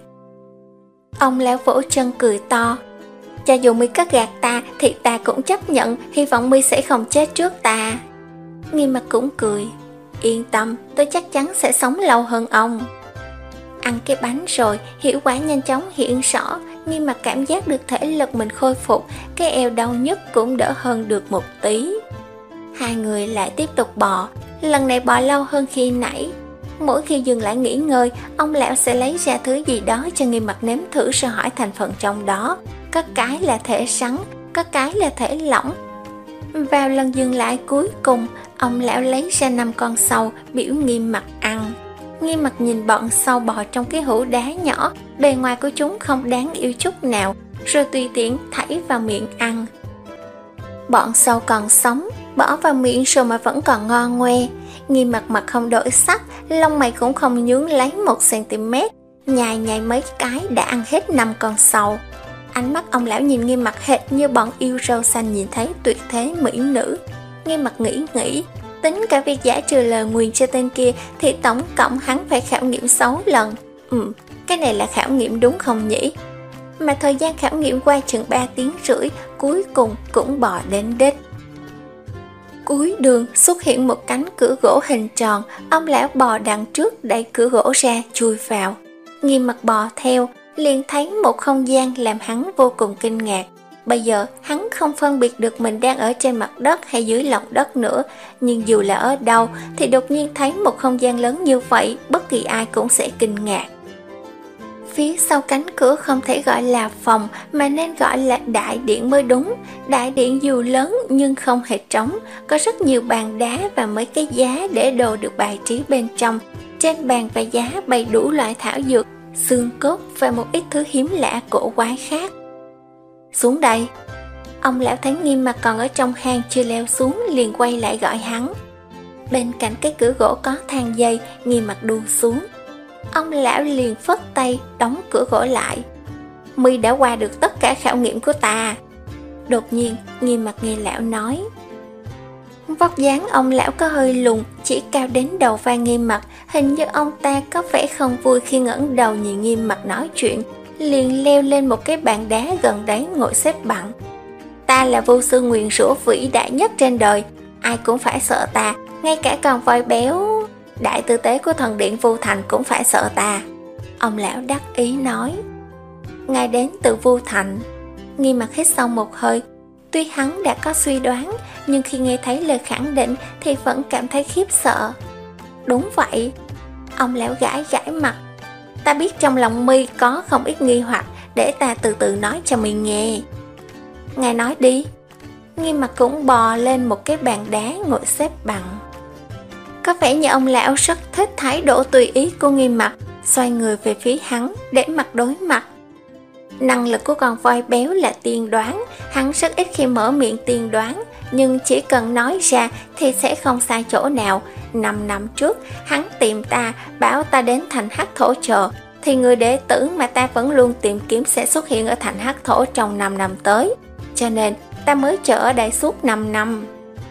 Ông lão vỗ chân cười to: "Cho dù Mi có gạt ta thì ta cũng chấp nhận, hy vọng Mi sẽ không chết trước ta." Nghiêm Mặt cũng cười: "Yên tâm, tôi chắc chắn sẽ sống lâu hơn ông." Ăn cái bánh rồi, hiệu quả nhanh chóng hiện rõ. Nghiêm Mặt cảm giác được thể lực mình khôi phục, cái eo đau nhức cũng đỡ hơn được một tí. Hai người lại tiếp tục bò, lần này bò lâu hơn khi nãy. Mỗi khi dừng lại nghỉ ngơi, ông lão sẽ lấy ra thứ gì đó cho Nghiêm Mặt nếm thử rồi hỏi thành phần trong đó. Có cái là thể rắn, có cái là thể lỏng. Vào lần dừng lại cuối cùng, ông lão lấy ra năm con sâu, biểu Nghiêm Mặt ăn. Nghiêm Mặt nhìn bọn sâu bò trong cái hũ đá nhỏ, bề ngoài của chúng không đáng yêu chút nào, rồi tùy tiện thảy vào miệng ăn. Bọn sâu còn sống, bỏ vào miệng rồi mà vẫn còn ngon ngoe. Nghiêm Mặt mặt không đổi sắc, lông mày cũng không nhướng lấy một xăng-ti-mét, nhai nhai mấy cái đã ăn hết năm con sâu. Ánh mắt ông lão nhìn Nghiêm Mặt hệt như bọn yêu râu xanh nhìn thấy tuyệt thế mỹ nữ. Nghiêm Mặt nghĩ nghĩ, tính cả việc giả trừ lời nguyền cho tên kia thì tổng cộng hắn phải khảo nghiệm sáu lần. Ừ, cái này là khảo nghiệm đúng không nhỉ? Mà thời gian khảo nghiệm qua chừng ba tiếng rưỡi, cuối cùng cũng bò đến đích. Cuối đường xuất hiện một cánh cửa gỗ hình tròn, ông lão bò đằng trước đẩy cửa gỗ ra chui vào. Nghiêm Mặt bò theo, liền thấy một không gian làm hắn vô cùng kinh ngạc. Bây giờ hắn không phân biệt được mình đang ở trên mặt đất hay dưới lòng đất nữa, nhưng dù là ở đâu thì đột nhiên thấy một không gian lớn như vậy, bất kỳ ai cũng sẽ kinh ngạc. Phía sau cánh cửa không thể gọi là phòng mà nên gọi là đại điện mới đúng. Đại điện dù lớn nhưng không hề trống, có rất nhiều bàn đá và mấy cái giá để đồ được bài trí bên trong. Trên bàn và giá bày đủ loại thảo dược, xương cốt và một ít thứ hiếm lạ cổ quái khác. Xuống đây. Ông lão thấy Nghiêm Mặt còn ở trong hang chưa leo xuống, liền quay lại gọi hắn. Bên cạnh cái cửa gỗ có thang dây, Nghiêm Mặt đu xuống. Ông lão liền phất tay đóng cửa gỗ lại. Mi đã qua được tất cả khảo nghiệm của ta. Đột nhiên Nghiêm Mặt nghe lão nói. Vóc dáng ông lão có hơi lùn, chỉ cao đến đầu vai Nghiêm Mặt. Hình như ông ta có vẻ không vui khi ngẩng đầu nhìn Nghiêm Mặt nói chuyện, liền leo lên một cái bàn đá gần đấy ngồi xếp bằng. Ta Ta là vu sư nguyền rủa vĩ đại nhất trên đời, ai cũng phải sợ ta, ngay cả con voi béo đại tư tế của thần điện Vu Thành cũng phải sợ ta. Ông lão đắc ý nói. Ngài đến từ Vu Thành. Nghiêm Mặc hít sâu một hơi. Tuy hắn đã có suy đoán, nhưng khi nghe thấy lời khẳng định thì vẫn cảm thấy khiếp sợ. Đúng vậy. Ông lão gãi gãi mặt. Ta biết trong lòng mi có không ít nghi hoặc, để ta từ từ nói cho mi nghe. Ngài nói đi. Nghiêm Mặc cũng bò lên một cái bàn đá ngồi xếp bằng. Có vẻ như ông lão rất thích thái độ tùy ý của Nghiêm Mặc, xoay người về phía hắn để mặt đối mặt. Năng lực của con voi béo là tiên đoán, hắn rất ít khi mở miệng tiên đoán, nhưng chỉ cần nói ra thì sẽ không sai chỗ nào. Năm năm trước, hắn tìm ta, bảo ta đến thành Hắc Thổ chờ, thì người đệ tử mà ta vẫn luôn tìm kiếm sẽ xuất hiện ở thành Hắc Thổ trong năm năm tới. Cho nên, ta mới chờ ở đây suốt năm năm.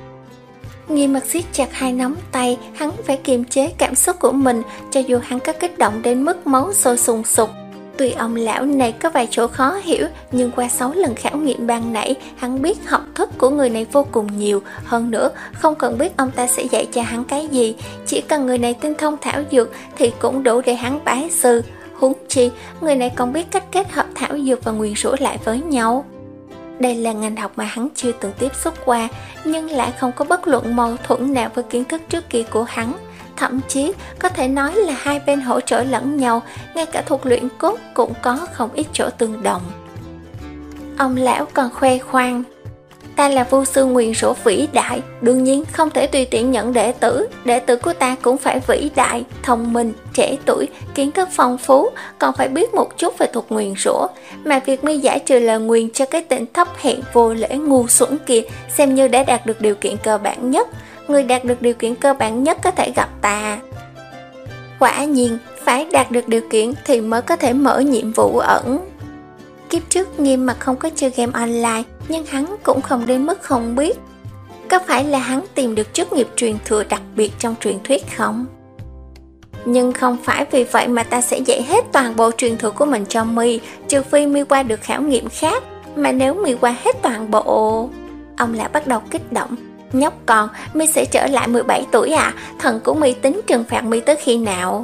Nghiêm Mặc siết chặt hai nắm tay, hắn phải kiềm chế cảm xúc của mình, cho dù hắn có kích động đến mức máu sôi sùng sục. Tuy ông lão này có vài chỗ khó hiểu, nhưng qua sáu lần khảo nghiệm ban nãy, hắn biết học thức của người này vô cùng nhiều. Hơn nữa, không cần biết ông ta sẽ dạy cho hắn cái gì, chỉ cần người này tinh thông thảo dược thì cũng đủ để hắn bái sư. Huống chi, người này còn biết cách kết hợp thảo dược và nguyền rủa lại với nhau. Đây là ngành học mà hắn chưa từng tiếp xúc qua, nhưng lại không có bất luận mâu thuẫn nào với kiến thức trước kia của hắn. Thậm chí có thể nói là hai bên hỗ trợ lẫn nhau, ngay cả thuật luyện cốt cũng có không ít chỗ tương đồng. Ông lão còn khoe khoang. Ta là vu sư nguyền rủa vĩ đại, đương nhiên không thể tùy tiện nhận đệ tử. Đệ tử của ta cũng phải vĩ đại, thông minh, trẻ tuổi, kiến thức phong phú, còn phải biết một chút về thuật nguyền rủa. Mà việc mi giải trừ lời nguyền cho cái tên thấp hèn vô lễ ngu xuẩn kia xem như đã đạt được điều kiện cơ bản nhất. Người đạt được điều kiện cơ bản nhất có thể gặp ta. Quả nhiên, phải đạt được điều kiện thì mới có thể mở nhiệm vụ ẩn. Kiếp trước Nghiêm Mặc không có chơi game online, nhưng hắn cũng không đến mức không biết. Có phải là hắn tìm được chức nghiệp truyền thừa đặc biệt trong truyền thuyết không? Nhưng không phải vì vậy mà ta sẽ dạy hết toàn bộ truyền thừa của mình cho mi, trừ phi mi qua được khảo nghiệm khác. Mà nếu mi qua hết toàn bộ... Ông lão bắt đầu kích động. Nhóc con, mi sẽ trở lại mười bảy tuổi à? Thần của mi tính trừng phạt mi tới khi nào?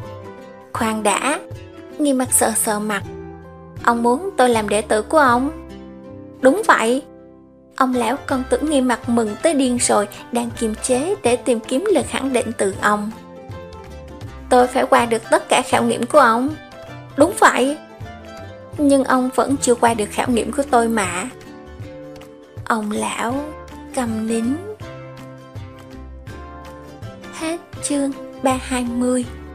Khoan đã. Nghiêm Mặc sờ sờ mặt. Ông muốn tôi làm đệ tử của ông? Đúng vậy. Ông lão còn tưởng Nghiêm Mặc mừng tới điên rồi, đang kiềm chế để tìm kiếm lời khẳng định từ ông. Tôi phải qua được tất cả khảo nghiệm của ông. Đúng vậy. Nhưng ông vẫn chưa qua được khảo nghiệm của tôi mà. Ông lão cầm nín. Hết chương ba trăm hai mươi.